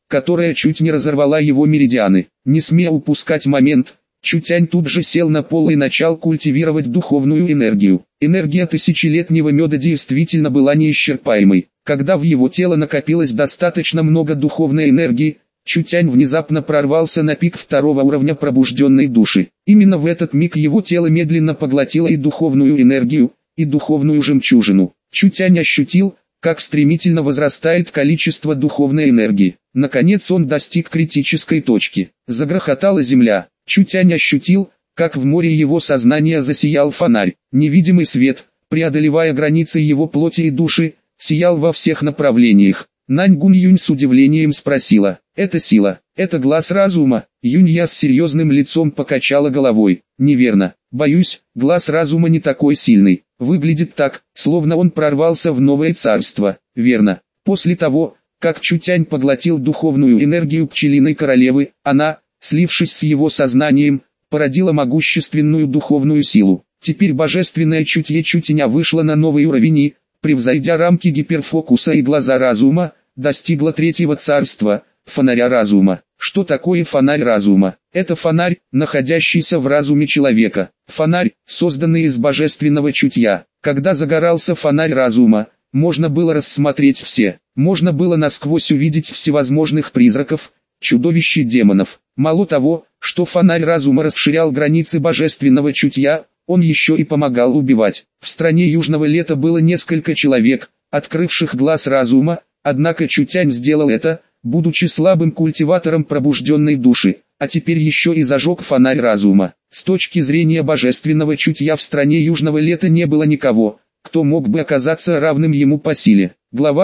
которая чуть не разорвала его меридианы. Не смея упускать момент, Чутянь тут же сел на пол и начал культивировать духовную энергию. Энергия тысячелетнего меда действительно была неисчерпаемой. Когда в его тело накопилось достаточно много духовной энергии, Чутянь внезапно прорвался на пик второго уровня пробужденной души. Именно в этот миг его тело медленно поглотило и духовную энергию, и духовную жемчужину. Чутянь ощутил, как стремительно возрастает количество духовной энергии. Наконец он достиг критической точки. Загрохотала земля. Чутянь ощутил, как в море его сознания засиял фонарь. Невидимый свет, преодолевая границы его плоти и души, сиял во всех направлениях. Наньгун Юнь с удивлением спросила: «Это сила? Это глаз разума?» Юнья с серьезным лицом покачала головой: «Неверно. Боюсь, глаз разума не такой сильный. Выглядит так, словно он прорвался в новое царство». «Верно. После того, как Чутянь поглотил духовную энергию пчелиной королевы, она, слившись с его сознанием, породила могущественную духовную силу. Теперь божественное чутье Чутяня вышло на новый уровень и, превзойдя рамки гиперфокуса и глаза разума, достигла третьего царства, фонаря разума. Что такое фонарь разума? Это фонарь, находящийся в разуме человека. Фонарь, созданный из божественного чутья. Когда загорался фонарь разума, можно было рассмотреть все. Можно было насквозь увидеть всевозможных призраков, чудовищ и демонов. Мало того, что фонарь разума расширял границы божественного чутья, он еще и помогал убивать. В стране Южного Лета было несколько человек, открывших глаз разума, однако Чутянь сделал это, будучи слабым культиватором пробужденной души, а теперь еще и зажег фонарь разума. С точки зрения божественного чутья в стране Южного Лета не было никого, кто мог бы оказаться равным ему по силе. Глава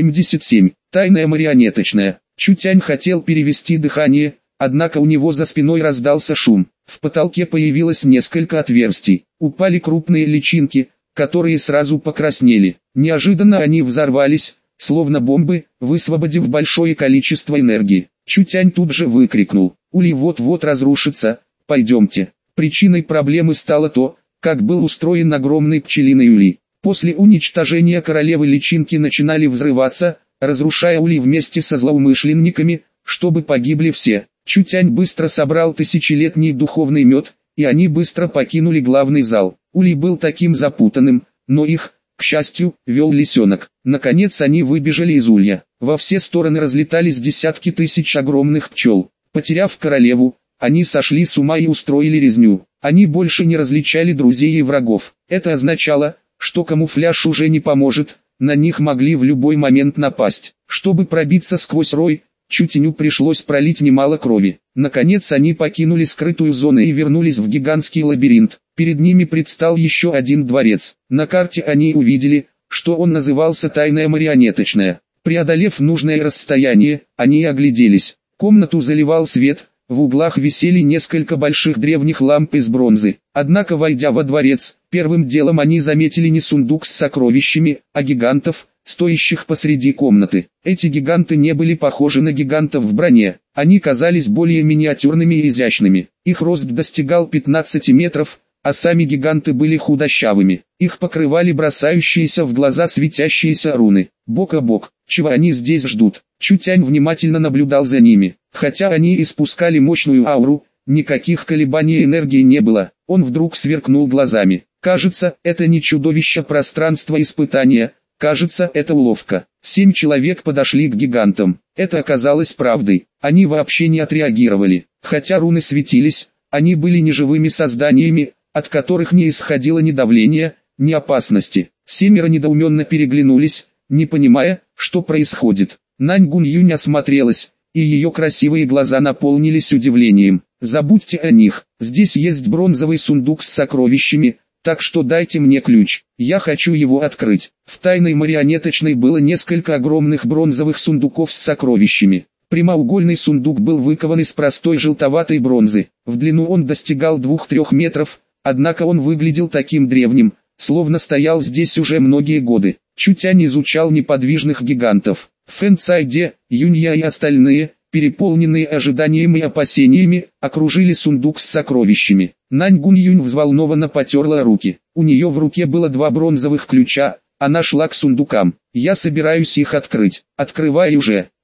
177. Тайная марионеточная. Чутянь хотел перевести дыхание, однако у него за спиной раздался шум. В потолке появилось несколько отверстий. Упали крупные личинки, которые сразу покраснели. Неожиданно они взорвались, словно бомбы, высвободив большое количество энергии. Чутянь тут же выкрикнул: «Улей вот-вот разрушится, пойдемте». Причиной проблемы стало то, как был устроен огромный пчелиный улей. После уничтожения королевы личинки начинали взрываться, разрушая улей вместе со злоумышленниками, чтобы погибли все. Чутянь быстро собрал тысячелетний духовный мед, и они быстро покинули главный зал. Улей был таким запутанным, но их, к счастью, вел лисенок. Наконец они выбежали из улья. Во все стороны разлетались десятки тысяч огромных пчел. Потеряв королеву, они сошли с ума и устроили резню. Они больше не различали друзей и врагов. Это означало, что камуфляж уже не поможет, на них могли в любой момент напасть. Чтобы пробиться сквозь рой, Чутяню пришлось пролить немало крови. Наконец они покинули скрытую зону и вернулись в гигантский лабиринт. Перед ними предстал еще один дворец. На карте они увидели, что он назывался «Тайная марионеточная». Преодолев нужное расстояние, они огляделись. Комнату заливал свет, в углах висели несколько больших древних ламп из бронзы. Однако, войдя во дворец, первым делом они заметили не сундук с сокровищами, а гигантов, стоящих посреди комнаты. Эти гиганты не были похожи на гигантов в броне, они казались более миниатюрными и изящными. Их рост достигал 15 метров, а сами гиганты были худощавыми. Их покрывали бросающиеся в глаза светящиеся руны. Бок о бок, чего они здесь ждут? Чутянь внимательно наблюдал за ними. Хотя они испускали мощную ауру, никаких колебаний энергии не было. Он вдруг сверкнул глазами. Кажется, это не чудовище пространства испытания. Кажется, это уловка. 7 человек подошли к гигантам. Это оказалось правдой. Они вообще не отреагировали. Хотя руны светились, они были неживыми созданиями, от которых не исходило ни давления, ни опасности. 7 недоуменно переглянулись, не понимая, что происходит. Наньгун Юнь осмотрелась, и ее красивые глаза наполнились удивлением. «Забудьте о них, здесь есть бронзовый сундук с сокровищами, так что дайте мне ключ, я хочу его открыть». В тайной марионеточной было несколько огромных бронзовых сундуков с сокровищами. Прямоугольный сундук был выкован из простой желтоватой бронзы. В длину он достигал 2-3 метров, однако он выглядел таким древним, словно стоял здесь уже многие годы. Чутянь изучал неподвижных гигантов. Фэн Цайде, Юнья и остальные, переполненные ожиданием и опасениями, окружили сундук с сокровищами. Наньгун Юнь взволнованно потерла руки. У нее в руке было 2 бронзовых ключа, она шла к сундукам. «Я собираюсь их открыть. Открывай уже».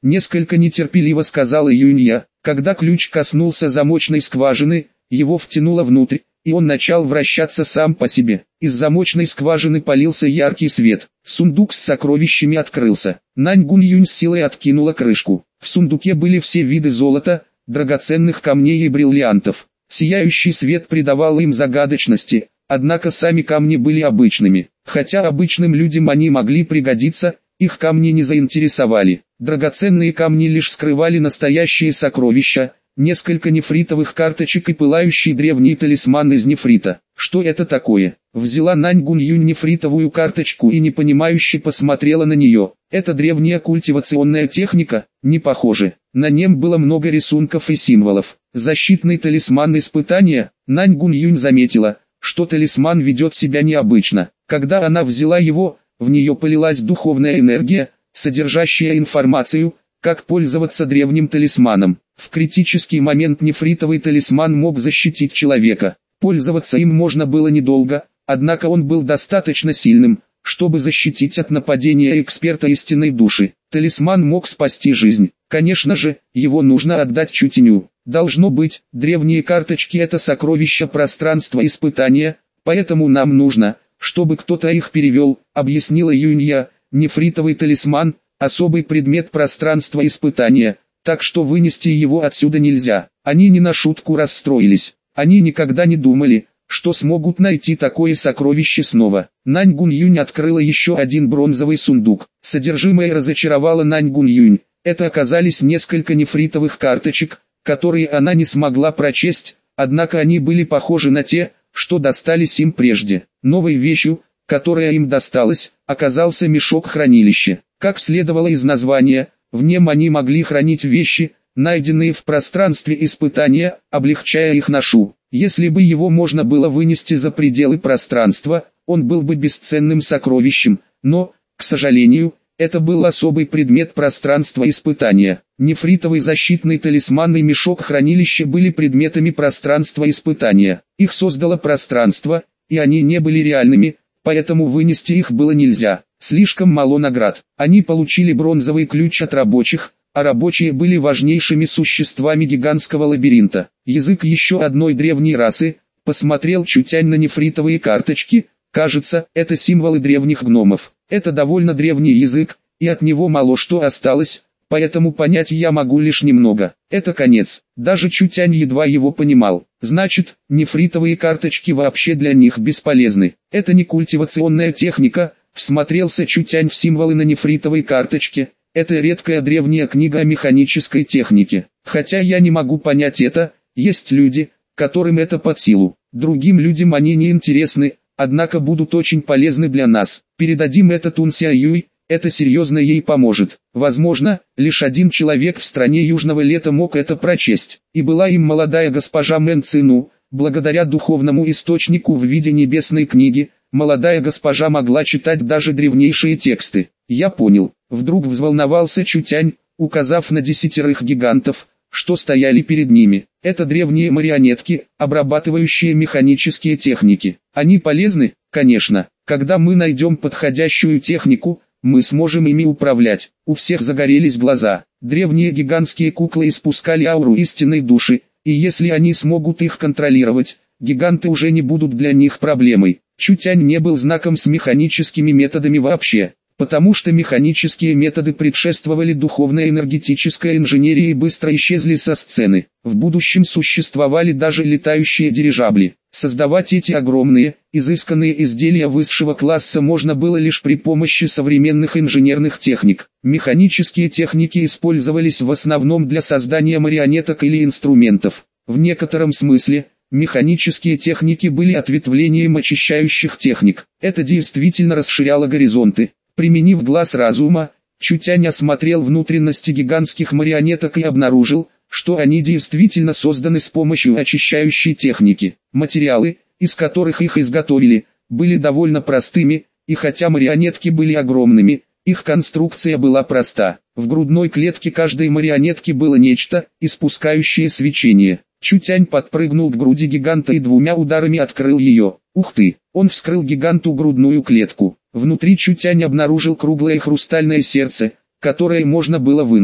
несколько нетерпеливо сказала Юнья. Когда ключ коснулся замочной скважины, его втянуло внутрь, и он начал вращаться сам по себе. Из замочной скважины полился яркий свет. Сундук с сокровищами открылся. Нань Гунь-Юнь с силой откинула крышку. В сундуке были все виды золота, драгоценных камней и бриллиантов. Сияющий свет придавал им загадочности, однако сами камни были обычными. Хотя обычным людям они могли пригодиться, их камни не заинтересовали. Драгоценные камни лишь скрывали настоящие сокровища, несколько нефритовых карточек и пылающий древний талисман из нефрита. Что это такое? Взяла Нань Гунь-Юнь нефритовую карточку и непонимающе посмотрела на нее. Это древняя культивационная техника? Не похоже. На нем было много рисунков и символов. Защитный талисман испытания? Нань Гунь-Юнь заметила, что талисман ведет себя необычно. Когда она взяла его, в нее полилась духовная энергия, содержащая информацию, как пользоваться древним талисманом. В критический момент нефритовый талисман мог защитить человека. Пользоваться им можно было недолго, однако он был достаточно сильным, чтобы защитить от нападения эксперта истинной души. Талисман мог спасти жизнь. Конечно же, его нужно отдать Чутиню. Должно быть, древние карточки — это сокровища пространства испытания, поэтому нам нужно, чтобы кто-то их перевел, объяснила Юнья. Нефритовый талисман — особый предмет пространства испытания, так что вынести его отсюда нельзя. Они не на шутку расстроились. Они никогда не думали, что смогут найти такое сокровище снова. Нань Гунь-Юнь открыла еще один бронзовый сундук. Содержимое разочаровало Нань Гунь-Юнь. Это оказались несколько нефритовых карточек, которые она не смогла прочесть, однако они были похожи на те, что достались им прежде. Новой вещью, которая им досталась, оказался мешок-хранилище. Как следовало из названия, в нем они могли хранить вещи, найденные в пространстве испытания, облегчая их ношу. Если бы его можно было вынести за пределы пространства, он был бы бесценным сокровищем, но, к сожалению, это был особый предмет пространства испытания. Нефритовый защитный талисман и мешок-хранилище были предметами пространства испытания. Их создало пространство, и они не были реальными, поэтому вынести их было нельзя. Слишком мало наград. Они получили бронзовый ключ от рабочих, а рабочие были важнейшими существами гигантского лабиринта. Язык еще одной древней расы, посмотрел Чутянь на нефритовые карточки, кажется, это символы древних гномов. Это довольно древний язык, и от него мало что осталось, поэтому понять я могу лишь немного. Это конец. Даже Чутянь едва его понимал. Значит, нефритовые карточки вообще для них бесполезны. Это не культивационная техника, всмотрелся Чутянь в символы на нефритовой карточке. Это редкая древняя книга о механической технике. Хотя я не могу понять это, есть люди, которым это под силу. Другим людям они не интересны, однако будут очень полезны для нас. Передадим это Тун Сяюй, это серьезно ей поможет. Возможно, лишь один человек в стране Южного Лета мог это прочесть. И была им молодая госпожа Мэн Цину. Благодаря духовному источнику в виде небесной книги, молодая госпожа могла читать даже древнейшие тексты. Я понял. Вдруг взволновался Чутянь, указав на 10 гигантов, что стояли перед ними. Это древние марионетки, обрабатывающие механические техники. Они полезны, конечно. Когда мы найдем подходящую технику, мы сможем ими управлять. У всех загорелись глаза. Древние гигантские куклы испускали ауру истинной души, и если они смогут их контролировать, гиганты уже не будут для них проблемой. Чутянь не был знаком с механическими методами вообще, потому что механические методы предшествовали духовной энергетической инженерии и быстро исчезли со сцены. В будущем существовали даже летающие дирижабли. Создавать эти огромные, изысканные изделия высшего класса можно было лишь при помощи современных инженерных техник. Механические техники использовались в основном для создания марионеток или инструментов. В некотором смысле, механические техники были ответвлением очищающих техник. Это действительно расширяло горизонты. Применив глаз разума, Чутянь осмотрел внутренности гигантских марионеток и обнаружил, что они действительно созданы с помощью очищающей техники. Материалы, из которых их изготовили, были довольно простыми, и хотя марионетки были огромными, их конструкция была проста. В грудной клетке каждой марионетки было нечто, испускающее свечение. Чутянь подпрыгнул к груди гиганта и 2 ударами открыл ее. Ух ты! Он вскрыл гиганту грудную клетку. Внутри Чутянь обнаружил круглое хрустальное сердце, которое можно было вынуть.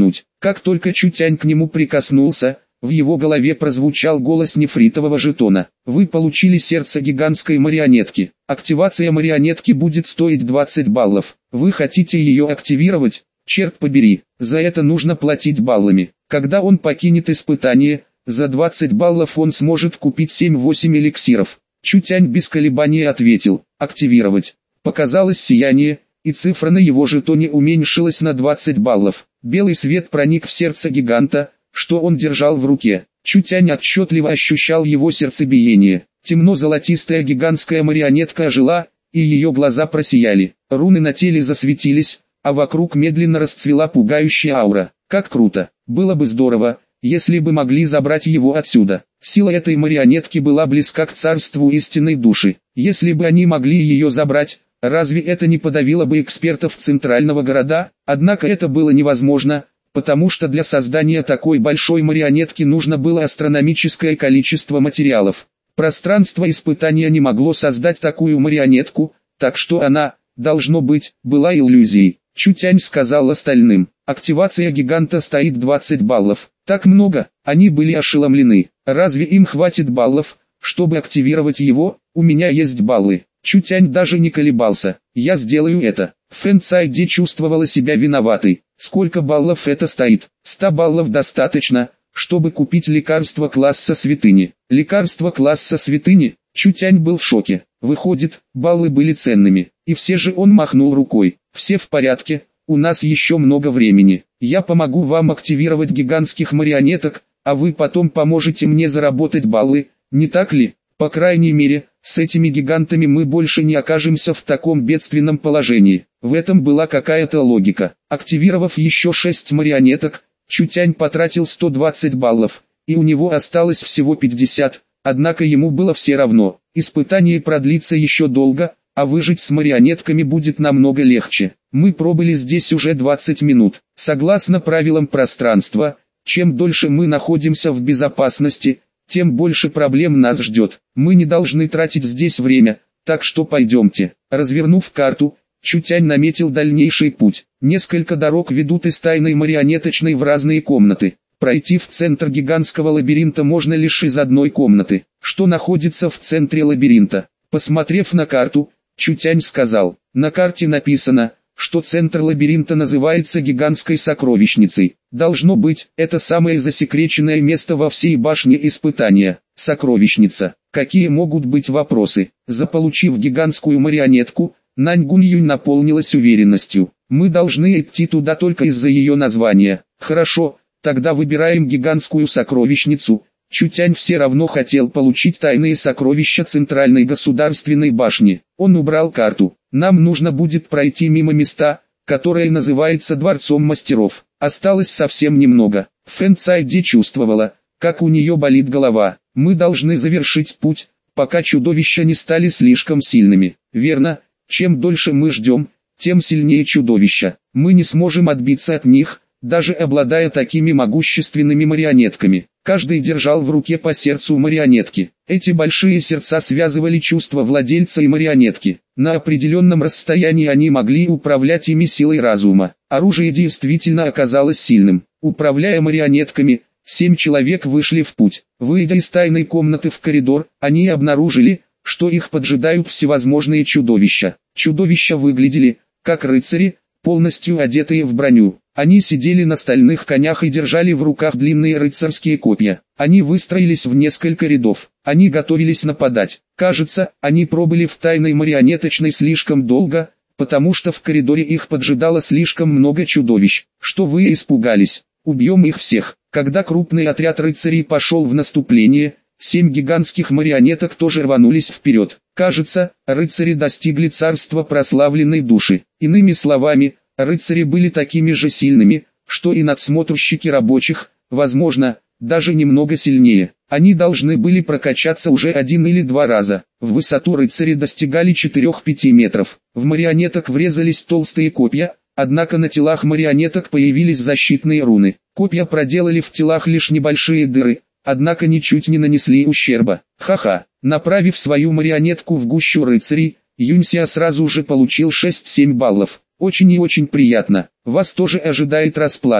Как только Чутянь к нему прикоснулся, в его голове прозвучал голос нефритового жетона. Вы получили сердце гигантской марионетки. Активация марионетки будет стоить 20 баллов. Вы хотите ее активировать? Черт побери, за это нужно платить баллами. Когда он покинет испытание, за 20 баллов он сможет купить 7-8 эликсиров. Чутянь без колебаний ответил: активировать. Показалось сияние, и цифра на его жетоне уменьшилась на 20 баллов. Белый свет проник в сердце гиганта, что он держал в руке. Чутянь отчетливо ощущал его сердцебиение. Темно-золотистая гигантская марионетка ожила, и ее глаза просияли. Руны на теле засветились, а вокруг медленно расцвела пугающая аура. Как круто! Было бы здорово, если бы могли забрать его отсюда. Сила этой марионетки была близка к царству истинной души. Если бы они могли ее забрать, разве это не подавило бы экспертов центрального города? Однако это было невозможно, потому что для создания такой большой марионетки нужно было астрономическое количество материалов. Пространство испытания не могло создать такую марионетку, так что она, должно быть, была иллюзией. Чутянь сказал остальным: активация гиганта стоит 20 баллов. Так много, они были ошеломлены. Разве им хватит баллов, чтобы активировать его? У меня есть баллы. Чутянь даже не колебался. Я сделаю это. Фэн Цайди чувствовала себя виноватой. Сколько баллов это стоит? 100 баллов достаточно, чтобы купить лекарство класса святыни. Лекарство класса святыни? Чутянь был в шоке. Выходит, баллы были ценными. И все же он махнул рукой. Все в порядке, у нас еще много времени. Я помогу вам активировать гигантских марионеток, а вы потом поможете мне заработать баллы, не так ли? По крайней мере, с этими гигантами мы больше не окажемся в таком бедственном положении. В этом была какая-то логика. Активировав еще 6 марионеток, Чутянь потратил 120 баллов, и у него осталось всего 50, однако ему было все равно. Испытание продлится еще долго, а выжить с марионетками будет намного легче. Мы пробыли здесь уже 20 минут. Согласно правилам пространства, чем дольше мы находимся в безопасности, тем больше проблем нас ждет. Мы не должны тратить здесь время, так что пойдемте. Развернув карту, Чутянь наметил дальнейший путь. Несколько дорог ведут из тайной марионеточной в разные комнаты. Пройти в центр гигантского лабиринта можно лишь из одной комнаты, что находится в центре лабиринта. Посмотрев на карту, Чутянь сказал: на карте написано, что центр лабиринта называется гигантской сокровищницей. Должно быть, это самое засекреченное место во всей башне испытания. Сокровищница. Какие могут быть вопросы? Заполучив гигантскую марионетку, Нань Гуньюнь наполнилась уверенностью. Мы должны идти туда только из-за ее названия. Хорошо, тогда выбираем гигантскую сокровищницу. Чутянь все равно хотел получить тайные сокровища центральной государственной башни. Он убрал карту. Нам нужно будет пройти мимо места, которое называется Дворцом мастеров. Осталось совсем немного. Фэн Цайди чувствовала, как у нее болит голова. Мы должны завершить путь, пока чудовища не стали слишком сильными. Верно, чем дольше мы ждем, тем сильнее чудовища. Мы не сможем отбиться от них, даже обладая такими могущественными марионетками. Каждый держал в руке по сердцу марионетки. Эти большие сердца связывали чувства владельца и марионетки. На определенном расстоянии они могли управлять ими силой разума. Оружие действительно оказалось сильным. Управляя марионетками, 7 человек вышли в путь. Выйдя из тайной комнаты в коридор, они обнаружили, что их поджидают всевозможные чудовища. Чудовища выглядели, как рыцари, полностью одетые в броню. Они сидели на стальных конях и держали в руках длинные рыцарские копья. Они выстроились в несколько рядов. Они готовились нападать. Кажется, они пробыли в тайной марионеточной слишком долго, потому что в коридоре их поджидало слишком много чудовищ. Что вы испугались? Убьем их всех. Когда крупный отряд рыцарей пошел в наступление, 7 гигантских марионеток тоже рванулись вперед. Кажется, рыцари достигли царства прославленной души. Иными словами, рыцари были такими же сильными, что и надсмотрщики рабочих, возможно, даже немного сильнее. Они должны были прокачаться уже 1 или 2 раза. В высоту рыцари достигали 4-5 метров. В марионеток врезались толстые копья, однако на телах марионеток появились защитные руны. Копья проделали в телах лишь небольшие дыры, однако ничуть не нанесли ущерба. Ха-ха. Направив свою марионетку в гущу рыцарей, Юнься сразу же получил 6-7 баллов. Очень и очень приятно. Вас тоже ожидает расплата.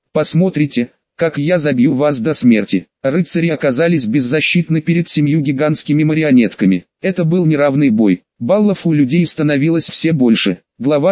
Посмотрите, как я забью вас до смерти. Рыцари оказались беззащитны перед 7 гигантскими марионетками. Это был неравный бой. Баллов у людей становилось все больше. Глава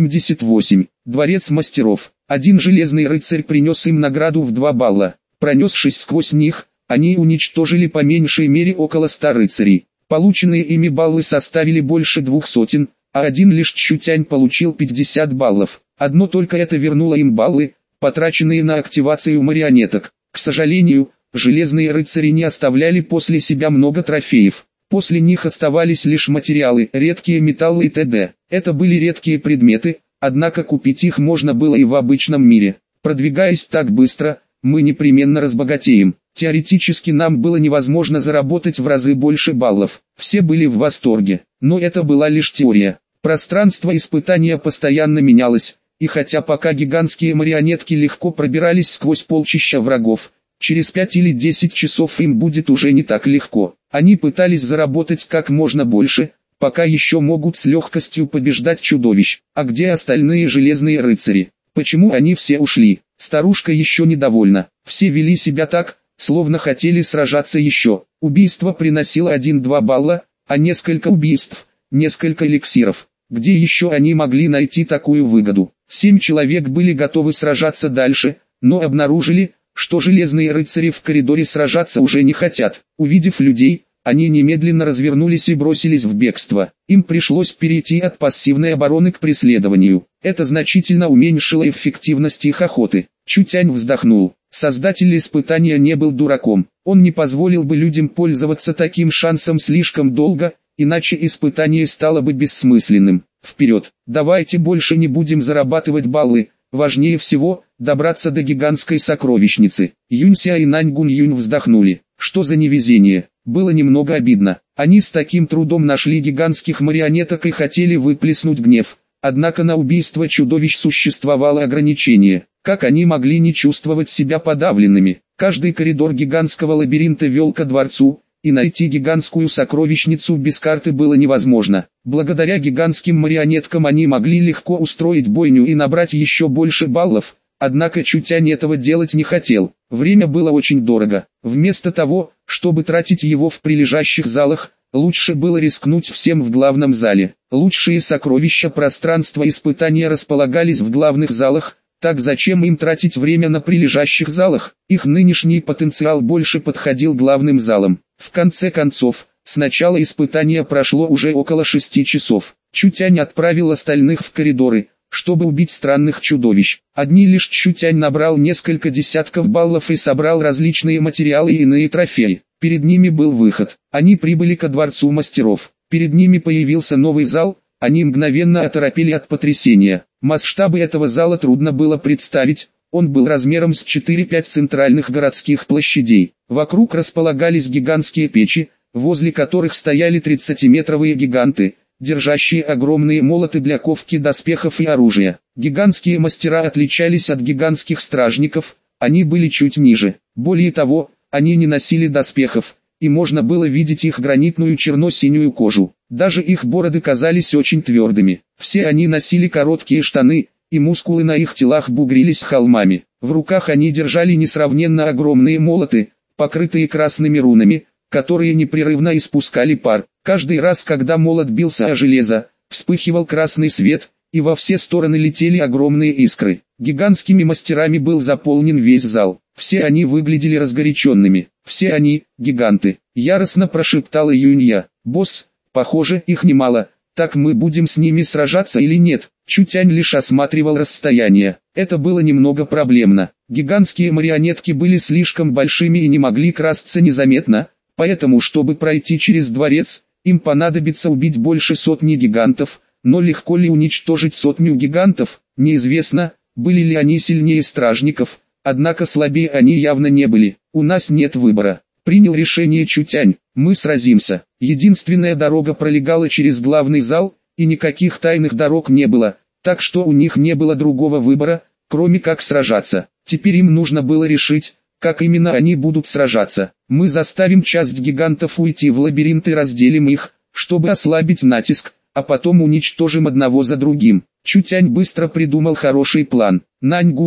178. Дворец мастеров. Один железный рыцарь принес им награду в 2 балла. Пронесшись сквозь них, они уничтожили по меньшей мере около 100 рыцарей. Полученные ими баллы составили больше 200, а один лишь Чутянь получил 50 баллов. Одно только это вернуло им баллы, потраченные на активацию марионеток. К сожалению, железные рыцари не оставляли после себя много трофеев. После них оставались лишь материалы, редкие металлы и т.д. Это были редкие предметы, однако купить их можно было и в обычном мире. Продвигаясь так быстро, мы непременно разбогатеем. Теоретически нам было невозможно заработать в разы больше баллов. Все были в восторге, но это была лишь теория. Пространство испытания постоянно менялось, и хотя пока гигантские марионетки легко пробирались сквозь полчища врагов, через 5 или 10 часов им будет уже не так легко. Они пытались заработать как можно больше, пока еще могут с легкостью побеждать чудовищ. А где остальные железные рыцари? Почему они все ушли? Старушка еще недовольна. Все вели себя так, словно хотели сражаться еще. Убийство приносило 1-2 балла, а несколько убийств, несколько эликсиров. Где еще они могли найти такую выгоду? 7 человек были готовы сражаться дальше, но обнаружили, что железные рыцари в коридоре сражаться уже не хотят. Увидев людей, они немедленно развернулись и бросились в бегство. Им пришлось перейти от пассивной обороны к преследованию. Это значительно уменьшило эффективность их охоты. Чутянь вздохнул. Создатель испытания не был дураком. Он не позволил бы людям пользоваться таким шансом слишком долго, иначе испытание стало бы бессмысленным. Вперед, давайте больше не будем зарабатывать баллы. Важнее всего, добраться до гигантской сокровищницы. Юнься и Наньгун Юнь вздохнули. Что за невезение. Было немного обидно. Они с таким трудом нашли гигантских марионеток и хотели выплеснуть гнев. Однако на убийство чудовищ существовало ограничение. Как они могли не чувствовать себя подавленными? Каждый коридор гигантского лабиринта вел ко дворцу, и найти гигантскую сокровищницу без карты было невозможно. Благодаря гигантским марионеткам они могли легко устроить бойню и набрать еще больше баллов, однако Чутянь этого делать не хотел. Время было очень дорого. Вместо того, чтобы тратить его в прилежащих залах, лучше было рискнуть всем в главном зале. Лучшие сокровища пространства испытания располагались в главных залах, так зачем им тратить время на прилежащих залах? Их нынешний потенциал больше подходил главным залам. В конце концов, с начала испытания прошло уже около 6 часов. Чутянь отправил остальных в коридоры, чтобы убить странных чудовищ. Одни лишь Чутянь набрал несколько десятков баллов и собрал различные материалы и иные трофеи. Перед ними был выход. Они прибыли ко дворцу мастеров. Перед ними появился новый зал, они мгновенно оторопели от потрясения. Масштабы этого зала трудно было представить, он был размером с 4-5 центральных городских площадей. Вокруг располагались гигантские печи, возле которых стояли 30-метровые гиганты, держащие огромные молоты для ковки доспехов и оружия. Гигантские мастера отличались от гигантских стражников, они были чуть ниже. Более того, они не носили доспехов, и можно было видеть их гранитную черно-синюю кожу. Даже их бороды казались очень твердыми. Все они носили короткие штаны, и мускулы на их телах бугрились холмами. В руках они держали несравненно огромные молоты, покрытые красными рунами, которые непрерывно испускали пар. Каждый раз, когда молот бился о железо, вспыхивал красный свет, и во все стороны летели огромные искры. Гигантскими мастерами был заполнен весь зал. Все они выглядели разгоряченными. Все они, гиганты. Яростно прошептала Юнья. «Босс, похоже, их немало. Так мы будем с ними сражаться или нет?» Чутянь лишь осматривал расстояние. Это было немного проблемно. Гигантские марионетки были слишком большими и не могли красться незаметно, поэтому, чтобы пройти через дворец, им понадобится убить больше сотни гигантов, но легко ли уничтожить 100 гигантов, неизвестно, были ли они сильнее стражников, однако слабее они явно не были. «У нас нет выбора», — принял решение Чутянь, — «мы сразимся». Единственная дорога пролегала через главный зал, и никаких тайных дорог не было, так что у них не было другого выбора, кроме как сражаться. Теперь им нужно было решить, как именно они будут сражаться. «Мы заставим часть гигантов уйти в лабиринт и разделим их, чтобы ослабить натиск, а потом уничтожим одного за другим». Чутянь быстро придумал хороший план. «Наньгун,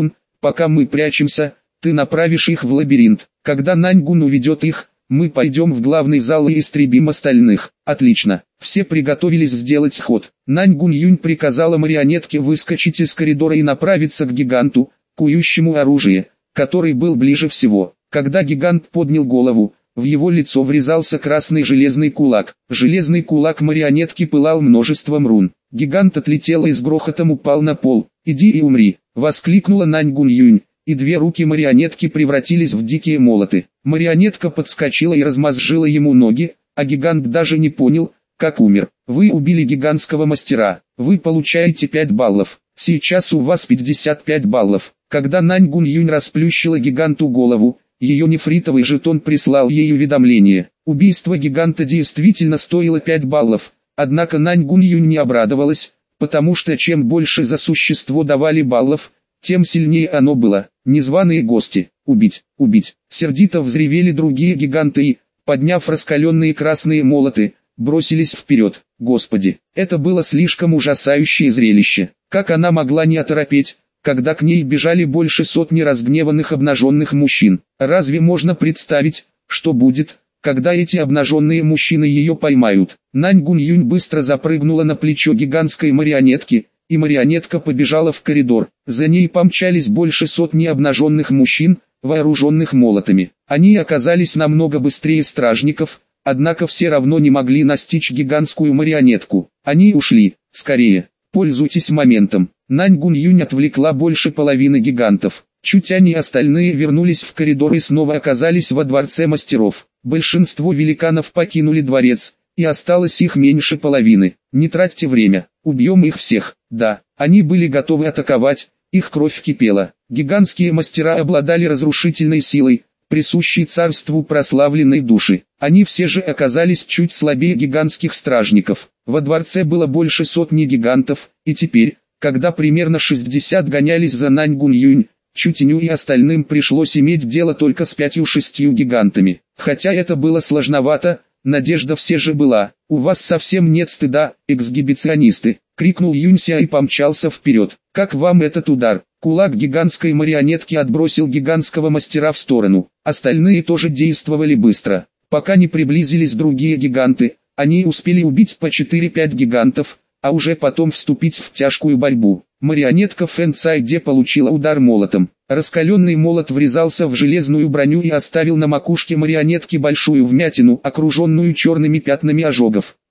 Пока мы прячемся, ты направишь их в лабиринт. Когда Наньгун уведет их, мы пойдем в главный зал и истребим остальных. Отлично. Все приготовились сделать ход. Наньгун Юнь приказала марионетке выскочить из коридора и направиться к гиганту, кующему оружие, который был ближе всего. Когда гигант поднял голову, в его лицо врезался красный железный кулак. Железный кулак марионетки пылал множеством рун. Гигант отлетел и с грохотом упал на пол. «Иди и умри!» — воскликнула Наньгун Юнь, и две руки марионетки превратились в дикие молоты. Марионетка подскочила и размозжила ему ноги, а гигант даже не понял, как умер. «Вы убили гигантского мастера. Вы получаете 5 баллов. Сейчас у вас 55 баллов». Когда Наньгун Юнь расплющила гиганту голову, ее нефритовый жетон прислал ей уведомление. Убийство гиганта действительно стоило 5 баллов. Однако Наньгун Юнь не обрадовалась, потому что чем больше за существо давали баллов, тем сильнее оно было. Незваные гости. Убить, убить. Сердито взревели другие гиганты и, подняв раскаленные красные молоты, бросились вперед. Господи, это было слишком ужасающее зрелище. Как она могла не оторопеть, когда к ней бежали больше сотни разгневанных обнаженных мужчин? Разве можно представить, что будет, когда эти обнаженные мужчины ее поймают? Наньгун Юнь быстро запрыгнула на плечо гигантской марионетки, и марионетка побежала в коридор. За ней помчались больше сотни обнаженных мужчин, вооруженных молотами. Они оказались намного быстрее стражников, однако все равно не могли настичь гигантскую марионетку. Они ушли. Скорее, пользуйтесь моментом. Наньгун Юнь отвлекла больше половины гигантов. Чуть они остальные вернулись в коридор и снова оказались во дворце мастеров. Большинство великанов покинули дворец, и осталось их меньше половины. Не тратьте время, убьем их всех. Да, они были готовы атаковать, их кровь кипела. Гигантские мастера обладали разрушительной силой, присущей царству прославленной души. Они все же оказались чуть слабее гигантских стражников. Во дворце было больше сотни гигантов, и теперь, когда примерно 60 гонялись за Наньгун Юнь, Чутиню и остальным пришлось иметь дело только с 5-6 гигантами. Хотя это было сложновато, надежда все же была. «У вас совсем нет стыда, эксгибиционисты!» — крикнул Юнься и помчался вперед. «Как вам этот удар?» Кулак гигантской марионетки отбросил гигантского мастера в сторону. Остальные тоже действовали быстро. Пока не приблизились другие гиганты, они успели убить по 4-5 гигантов, а уже потом вступить в тяжкую борьбу. Марионетка Фэн Цайде получила удар молотом. Раскаленный молот врезался в железную броню и оставил на макушке марионетки большую вмятину, окруженную черными пятнами ожогов.